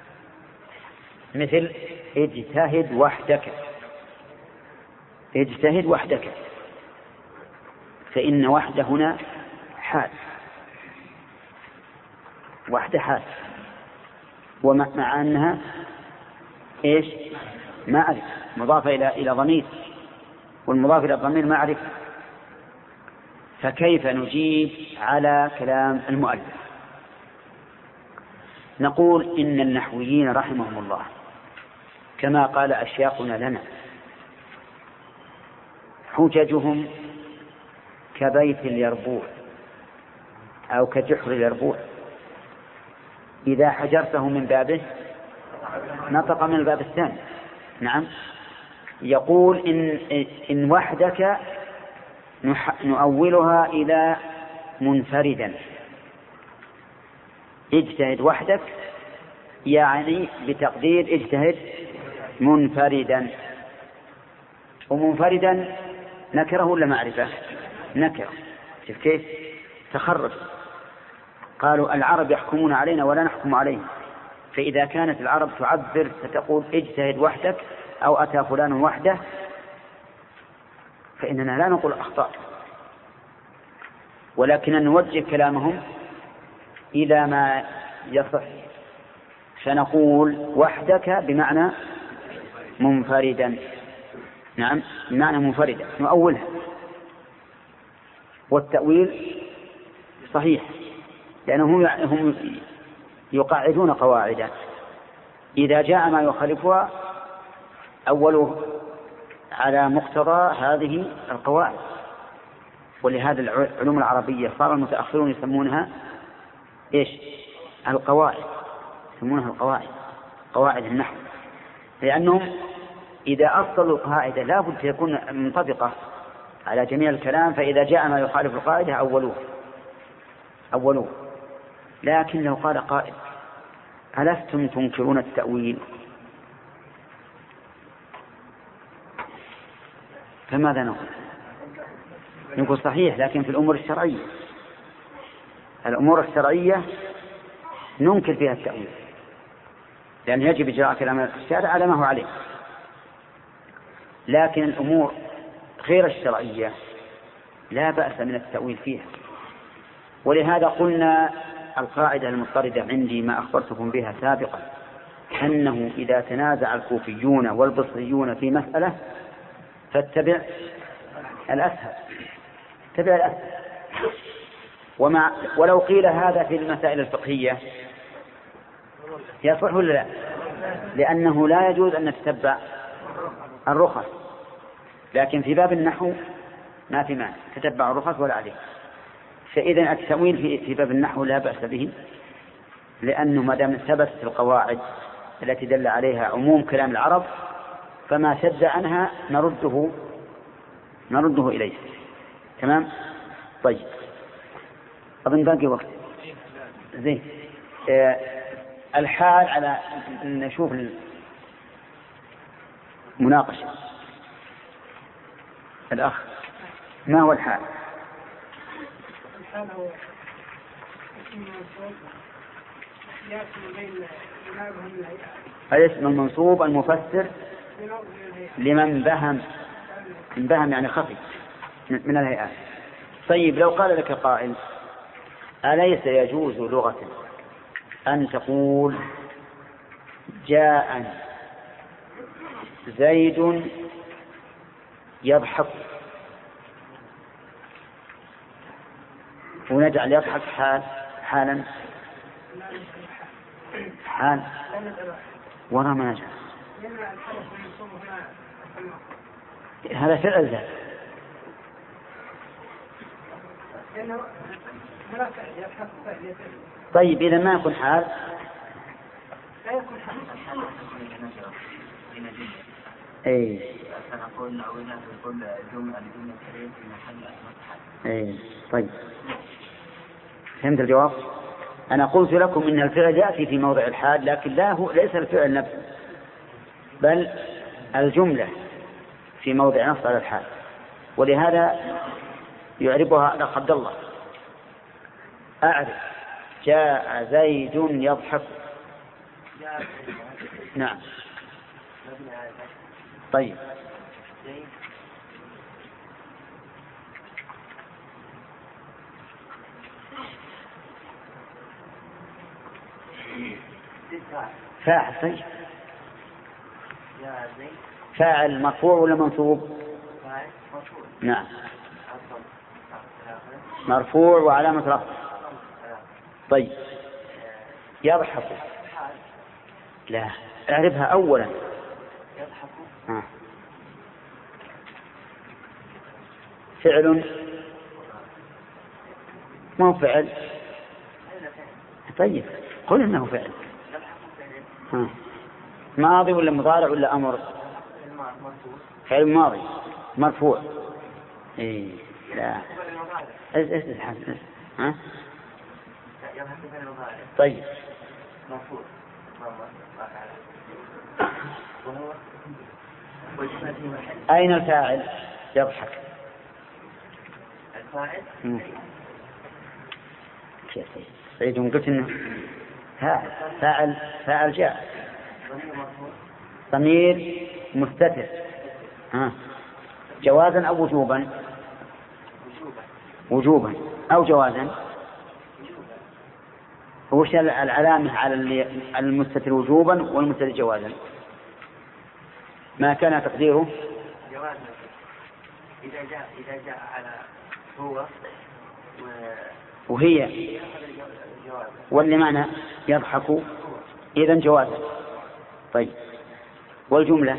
مثل اجتهد وحدك، اجتهد وحدك، فإن وحده هنا حال، وحده حال، ومع أنها إيش؟ معرفة مضافة إلى ضمير، والمضاف إلى الضمير معرفة، فكيف نجيب على كلام المؤلف؟ نقول إن النحويين رحمهم الله كما قال أشياخنا لنا حججهم كبيت اليربوع أو كجحر اليربوع، إذا حجرته من بابه نطق من الباب الثاني. نعم، يقول إن وحدك نؤولها إلى منفردا، اجتهد وحدك يعني بتقدير اجتهد منفردا، ومنفردا نكره ولا معرفة؟ نكره. شوف كيف تخرج، قالوا العرب يحكمون علينا ولا نحكم عليهم، فإذا كانت العرب تعبر فتقول اجتهد وحدك أو أتى فلان وحده، فإننا لا نقول أخطأ، ولكن نوجه كلامهم إلى ما يصح، فنقول وحدك بمعنى منفردا. نعم، بمعنى منفردا نؤولها، والتأويل صحيح، لأنهم هم يقاعدون قواعدا، إذا جاء ما يخالفها أولوه على مقتضى هذه القواعد. ولهذا العلوم العربية صار المتأخرون يسمونها إيش؟ القواعد، يسمونها القواعد، قواعد النحو، لأنهم إذا أصلوا القاعدة لا بد تكون منطبقة على جميع الكلام، فإذا جاء ما يخالف القاعدة أولوه. لكن لو قال قائل ألستم تنكرون التأويل؟ فماذا نقول؟ نقول صحيح، لكن في الأمور الشرعية، الأمور الشرعية ننكر فيها التأويل، لأن يجب إجراء كلام الشارع على ما هو عليه، لكن الأمور غير الشرعية لا بأس من التأويل فيها. ولهذا قلنا القاعدة المضطردة عندي ما أخبرتكم بها سابقا، أنه إذا تنازع الكوفيون والبصريون في مسألة فاتبع الأسهل، اتبع الأسهل. ولو قيل هذا في المسائل الفقهية يصح ولا لا؟ لأنه لا يجوز أن نتتبع الرخص، لكن في باب النحو ما في معنى تتبع الرخص ولا عليه. فإذا التأويل في باب النحو لا بأس به، لأنه ما دام ثبتت القواعد التي دل عليها عموم كلام العرب فما شد عنها نرده إليه. تمام؟ طيب، أظن باقي وقت زين. الحال على نشوف المناقشة. الأخ، ما هو الحال؟ الحال هو اسم منصوب يأتي بين إمامهم الهيئة، الاسم المنصوب المفسر لمن بهم، من بهم يعني خفي من الهيئات. طيب، لو قال لك قائل أليس يجوز لغة أن تقول جاء زيد يضحك، ونجعل يضحك حالا حال وراء ما نجعل هذا فعل ذات. طيب، إذا ما يكون حال إيه. سنقول أو نقول جملة كريم في محل أسماء. إيه. طيب فهمت الجواب؟ أنا قلت لكم إن الفعل يأتي في موضع الحال، لكن ليس الفعل نفسه، بل الجملة في موضع نص على الحال، ولهذا يعربها الأخ عبد الله. أعرف جاء زيد يضحك. نعم. طيب فاعل. طيب فاعل مرفوع ولا منصوب؟ نعم مرفوع وعلامة رفعه. طيب يضحك. لا اعرفها أولا. فعل ما هو فعل. طيب قل إنه فعل. ماضي ولا مضارع ولا أمر؟ فعل ماضي مرفوع. إيه لا ها؟ طيب أين الفاعل؟ يضحك. الفاعل سيد قلت إنه فاعل جاء ضمير مستتر. جوازا أو وجوبا؟ وجوبا أو جوازا. وش العلامة على المستتر وجوبا والمستتر جوازا؟ ما كان تقديره جوازا إذا جاء على هو وهي واللي معنى يضحك إذن جوازا. طيب والجملة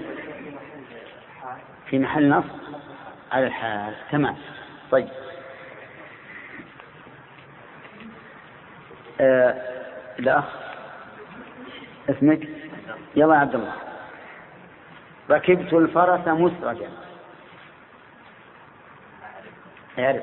في محل نصب على الحال. تمام. طيب الأخ اسمك؟ يلا يا عبد الله. ركبت الفرس مسرجا. يعرف.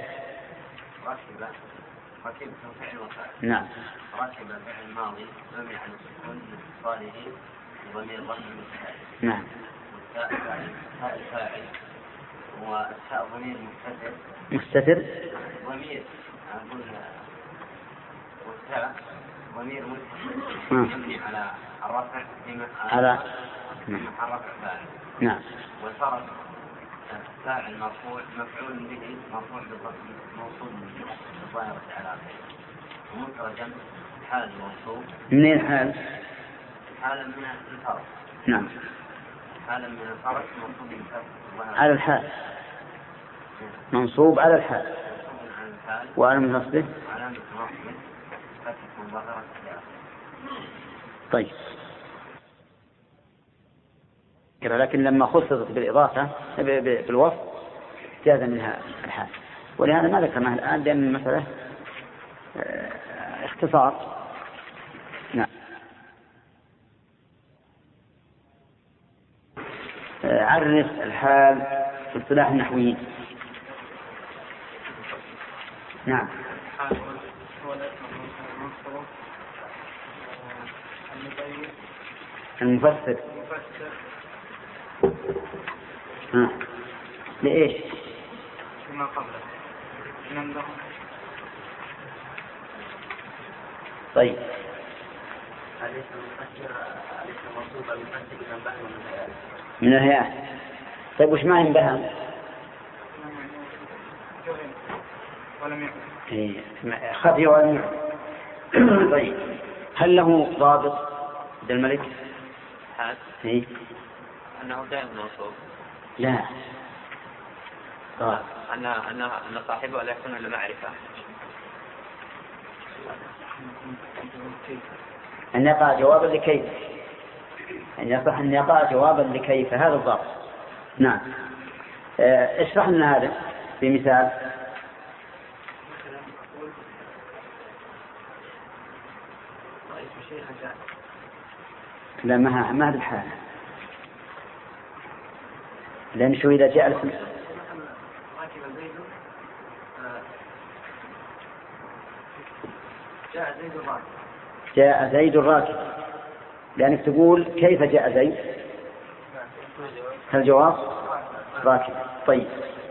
ركب فعل وفاعل. نعم. ركب فعل ماضي مبني على السكون لاتصاله بضمير ضمير المتحرك. نعم. والتاء فاعل والتاء ضمير مستتر. ضمير أقول والتاء ضمير مستتر مبني على الرفع على الرفع فاعل. نعم. والفرس فاعل مرفوع مفعول به مرفوع بالضبط موصول بالظاهرة على آخره. ومخرجا حال موصول. من الحال؟ حالا من الفرس. نعم. حالا من الفرس موصول بالفرس على الحال. منصوب على الحال. وعلامة نصبه فتح ظاهرة. طيب لكن لما خصصت بالإضافة بالوصف جاز منها الحال، ولهذا ما ذكرناها الآن لأن المسألة اختصار. نعم. عرف الحال في اصطلاح النحويين. نعم. المفسر. لإيش؟ لما قبله. طيب. من الهيئات. طيب وش ما ينبهم؟ خفي ولم يعلم. طيب هل له ضابط عند الملك؟ حال أنه دائما موصوف. لا أن صاحبه لا يكون إلا معرفة. أن يقع جوابا لكيف، أن يصح أن يقع جوابا لكيف، هذا الضابط. نعم. اشرح لنا هذا بمثال. لا ما هذا الحال. لأن شو إذا جاء الاسم جاء زيد الراكب، لأنك تقول كيف جاء زيد؟ الجواب راكب. طيب،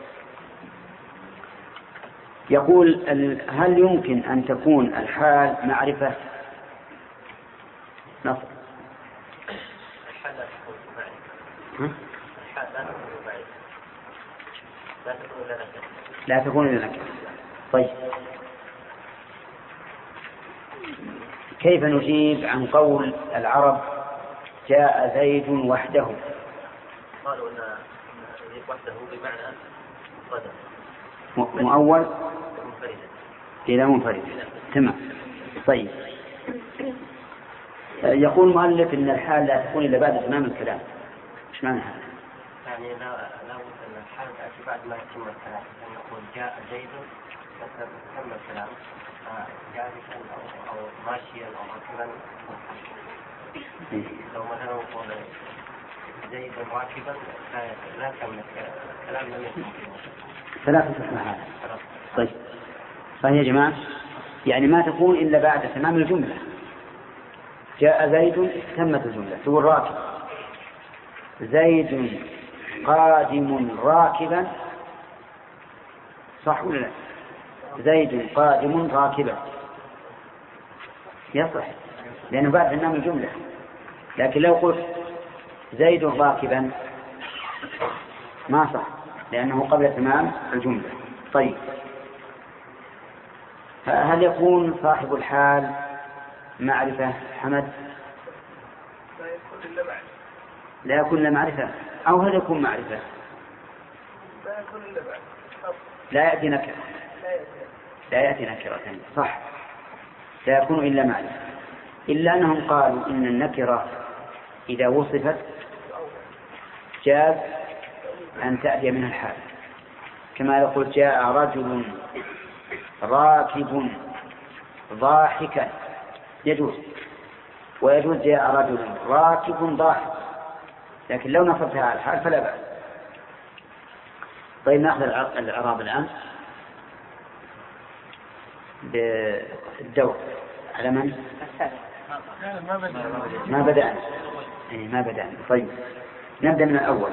يقول هل يمكن أن تكون الحال معرفة؟ نص الحال لا تكون بعيد. الحال لا تكون بعيد. لا تكون إلا نكرة. طيب، كيف نجيب عن قول العرب جاء زيد وحده؟ قالوا أن زيد وحده بمعنى قدم مؤول منفردا إلى منفرد. تمام. طيب، يقول المؤلف إن الحال لا تكون إلا بعد تمام الكلام. إيش معنى هذا؟ يعني لا بد أن الحال تأتي بعد ما يتم الكلام، أن يقول جاء زيد تم الكلام جالسا أو ماشيا أو راكبا. لو مثلا نقول زيد راكبا لا تم الكلام لم يتم. فلا تصح هذا. طيب، صحيح يا جماعة، يعني ما تكون إلا بعد تمام الجملة. جاء زيد تمت الجملة، تقول راكب زيد قادم راكبا، صح ولا لا؟ زيد قادم راكبا يصح لأنه بعد تمام الجملة. لكن لو قلت زيد راكبا ما صح لأنه قبل تمام الجملة. طيب، هل يكون صاحب الحال معرفة حمد؟ لا يكون إلا معرفة، أو هل يكون معرفة؟ لا يأتي نكرة. لا يأتي نكرة، صح، لا يكون إلا معرفة، إلا أنهم قالوا إن النكرة إذا وصفت جاز أن تأتي منها الحال، كما يقول جاء رجل راكب ضاحكا يجوز، ويجوز جاء رجل راكب ضاحك، لكن لو نصبتها على الحال فلا بأس. طيب، نأخذ الإعراب الآن بالدور على من؟ ما بدأنا. طيب، نبدأ من الأول.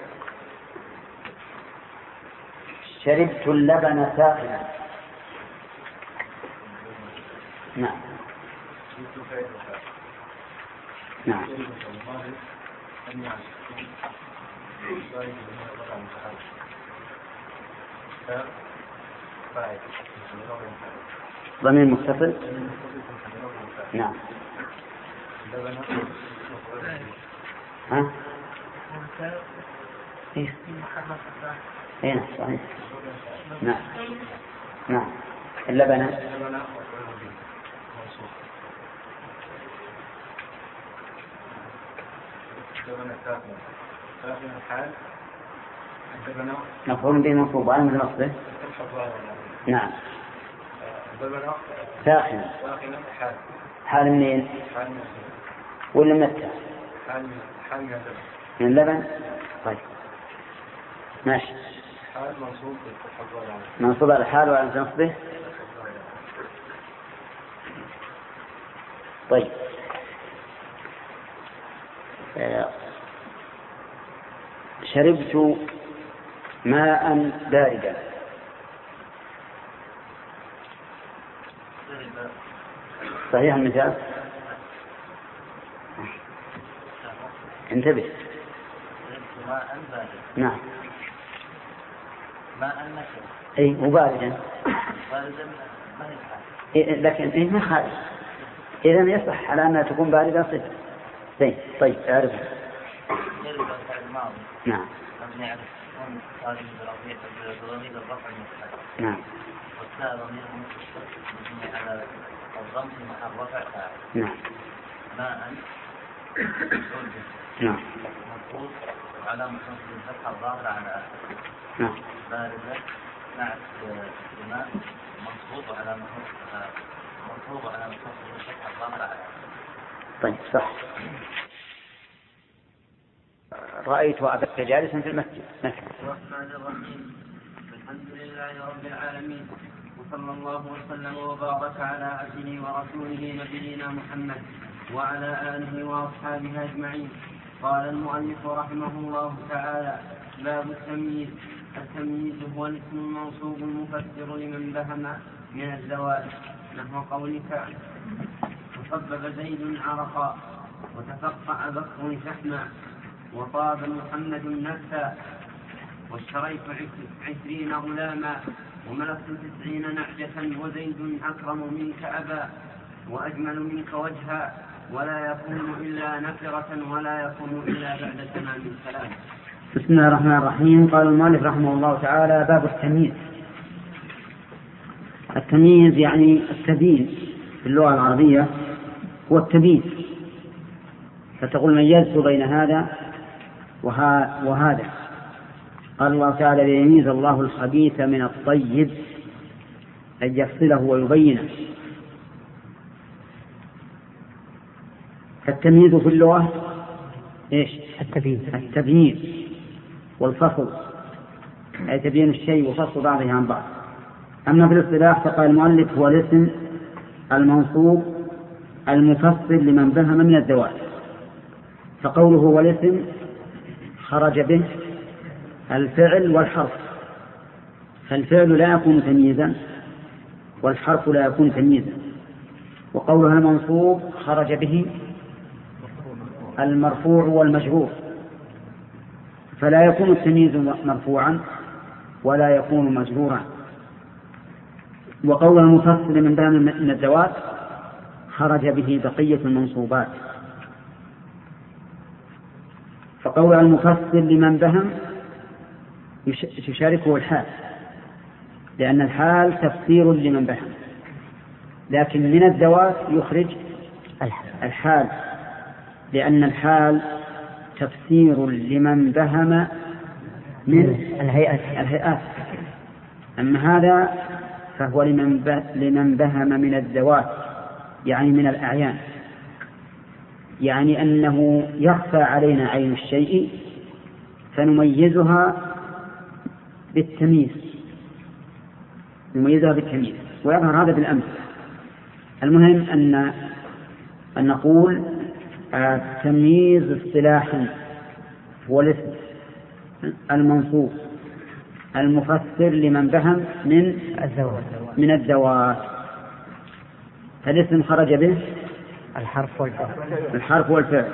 شربت اللبن ساخنا. نعم. نعم. ضمير متصل. نعم. ها؟ إيه صحيح. نعم. نعم. اللبن مفعول به منصوب على مثل نصبه. نعم. ساخن حال منين؟ ولا من التاء؟ من اللبن. طيب، ماشي. منصوب على الحال وعلى مثل نصبه. طيب، شربت ماء باردا. صحيح المثال؟ انتبه. ماء بارد. نعم. ماء نكر. اي مباردا. باردا ما يفعل. لكن ما خالف. إذا يصح على أنها تكون باردة صفة. طيب، أعرفها. شرب الفعل الماضي. نعم. مبني على السكون هذه ضمير الرفع المستقر. نعم. والتاء ضمير مستقر مبني على الضم في محل رفع فاعل. نعم. ماء نعم. مضبوط على مصنف الفتحة الظاهرة على آخر. نعم. باردة نعت الماء مضبوط على مصنف الفتحة الظاهرة على آخر. طيب، صح. رأيت أباك جالسا في المسجد. الرحمن الرحيم. الحمد لله رب العالمين، وصلى الله وسلم وبارك على عبده ورسوله نبينا محمد وعلى آله وأصحابه أجمعين. قال المؤلف رحمه الله تعالى: باب التمييز. التمييز هو الاسم المنصوب المفسر لمن بهم من الزوائد، نحو قولك: وصبب زيد عرقا، وتفقع بكر شحما، وطاب محمد نفسا، واشتريت 20 غلاما، وملكت 90 نعجة، وزيد أكرم منك أبا، وأجمل منك وجها، ولا يكون إلا نكرة، ولا يكون إلا بعد تمام الكلام. بسم الله الرحمن الرحيم. قال المؤلف رحمه الله تعالى: باب التمييز. التمييز يعني التبيين في اللغة العربية هو التبيين، فتقول ميزت بين هذا وهذا. قال الله تعالى: ليميز الله الخبيث من الطيب، أن يفصله ويبينه. فالتمييز في اللغة إيش؟ التبيين والفصل، أي تبيين الشيء وفصل بعضه عن بعض. أما في الاصطلاح فقال المؤلف: هو الاسم المنصوب المفصل لمن بهم من الزوائد. فقوله هو الاسم خرج به الفعل والحرف، فالفعل لا يكون تمييزا والحرف لا يكون تمييزا. وقولها المنصوب خرج به المرفوع والمجرور، فلا يكون التمييز مرفوعا ولا يكون مجرورا. وقولها المفصل من بهم من الزوائد خرج به بقية المنصوبات. فقولها المفصل لمن بهم تشاركه الحال، لأن الحال تفسير لمن بهم، لكن من الذوات يخرج الحال، لأن الحال تفسير لمن بهم من الهيئات. أما هذا فهو لمن بهم من الذوات، يعني من الأعيان، يعني أنه يخفى علينا عين الشيء فنميزها بالتمييز، ويظهر هذا بالأمثلة. المهم أن نقول التمييز اصطلاحا هو الاسم المنصوب المفسر لمن بهم من الذوات. فالاسم خرج به الحرف والفعل،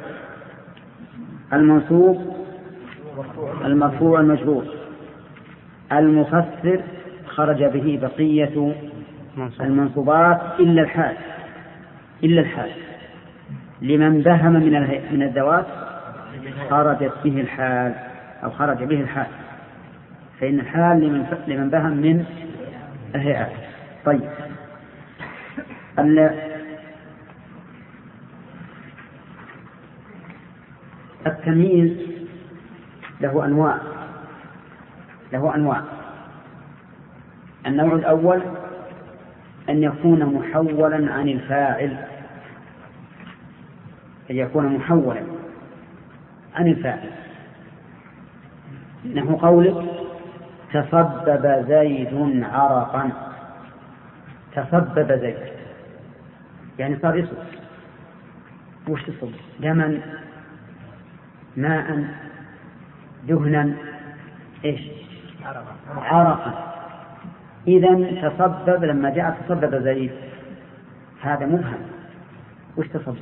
المنصوب المرفوع المجرور، المفسر خرج به بقية المنصوبات إلا الحال. لمن بهم من الذوات خرجت به الحال أو خرج به الحال، فإن الحال لمن بهم من الهيئات. طيب، التمييز له أنواع. النوع الأول أن يكون محولا عن الفاعل، نحو قولك: تسبب زيد عرقا. تسبب زيد يعني صار يصب. وش تصب؟ دما، ماء، دهنا، إيش؟ عرقا. إذن تسبب لما جاء تسبب زيد هذا مبهم. وش تسبب؟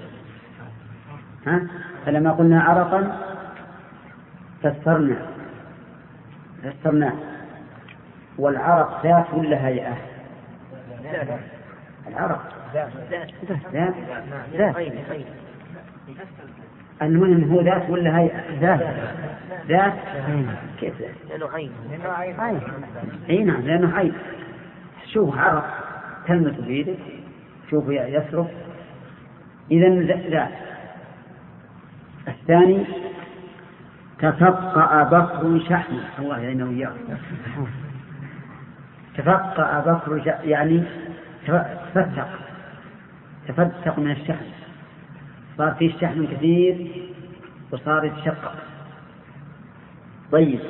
فلما قلنا عرقا فسرنا، والعرق ذات ولا هيئة؟ العرق ذات. المهم هو ذات ولا هيئة؟ ذات. كيف ذات؟ لأنه عين. شوف عرق تلمس بيدك، شوف يسرف، إذن ذات. الثاني تفقع بكر شحما. الله يعينه وياه. تفقع بكر يعني تفتق من الشحم، صار فيه شحم كثير وصار يتشقق. طيب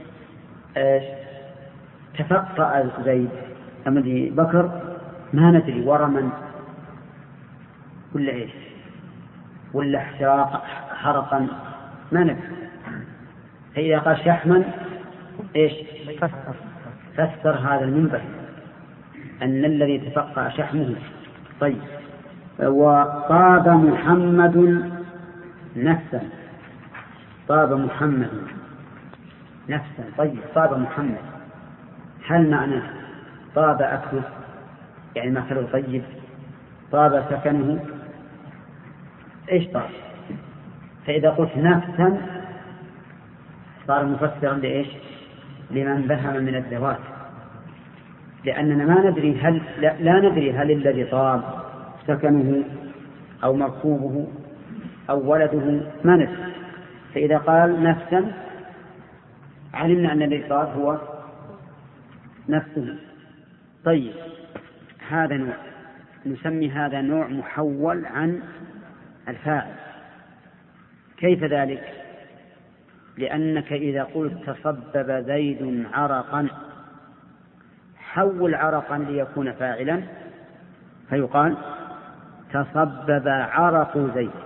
تفقأ زيد أمدي بكر ما ندري ورما ولا إيش ولا احتراق حرقا ما ندري. فإذا قال شحما إيش فسر هذا المنبه أن الذي تفقأ شحمه. طيب وطاب محمد نفسا. طاب محمد نفسا. طيب طاب محمد هل معنى طاب أكله يعني ما كله طيب؟ طاب سكنه إيش طاب؟ فإذا قلت نفسا صار مفسرا لإيش؟ لمن بهم من الذوات، لأننا ما ندري لا ندري هل الذي طاب سكنه أو مركوبه أو ولده ما ندري. فإذا قال نفسا علمنا أن الذي طاب هو نفسه. طيب هذا نوع نسمي هذا نوع محول عن الفاعل. كيف ذلك؟ لأنك إذا قلت تصبب زيد عرقا حول عرقا ليكون فاعلا فيقال تصبب عرق زيد.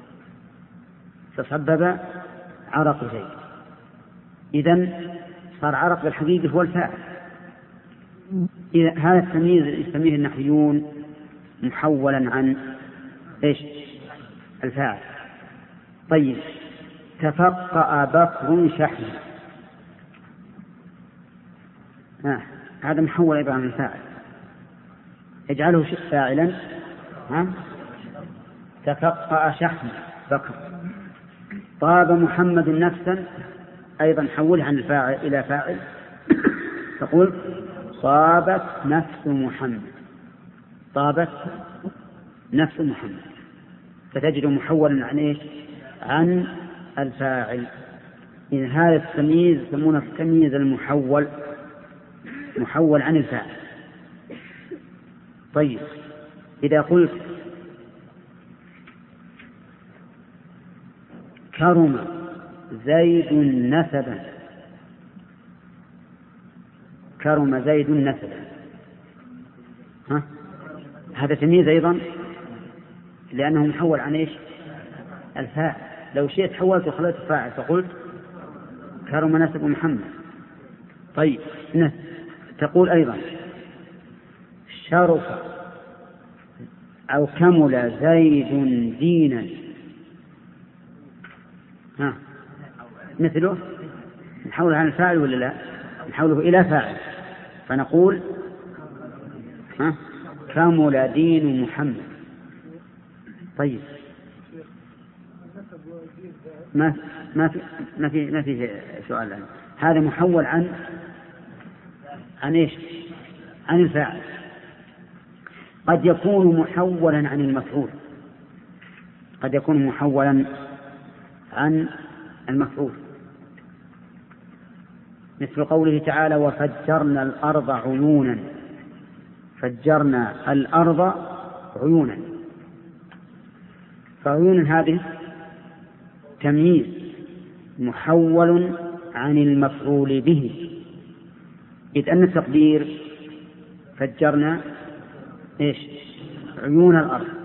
تصبب عرق زيد إذن صار عرق بالحقيقة هو الفاعل. هذا التمييز يسميه النحويون محولا عن إيش؟ الفاعل. طيب تفقأ بكر شحما هذا محول أيضا عن الفاعل اجعله فاعلا. تفقأ شحما بكر. طاب محمد نفسا أيضا حول عن الفاعل إلى فاعل تقول طابت نفس محمد. طابت نفس محمد فتجد محولا عن إيش؟ عن الفاعل. إذا هذا التمييز يسمونه التمييز المحول محول عن الفاعل. طيب إذا قلت كرم زيد نسبا. كرم زيد نسبا هذا تمييز أيضا لأنه محول عن إيش؟ الفاعل. لو شئت حولت وخليت الفاعل فقلت كرم نسب محمد. طيب تقول أيضا شرف أو كمل زيد دينا مثله نحوله عن الفاعل ولا لا؟ نحوله إلى فاعل فنقول كمل دين محمد. طيب ما في سؤال الآن. هذا محول عن إيش؟ عن الفاعل. قد يكون محولا عن المفعول. قد يكون محولا عن المفعول مثل قوله تعالى وفجرنا الأرض عيونا. فجرنا الأرض عيونا. فعيون هذه تمييز محول عن المفعول به إذ أن التقدير فجرنا إيش؟ عيون الأرض.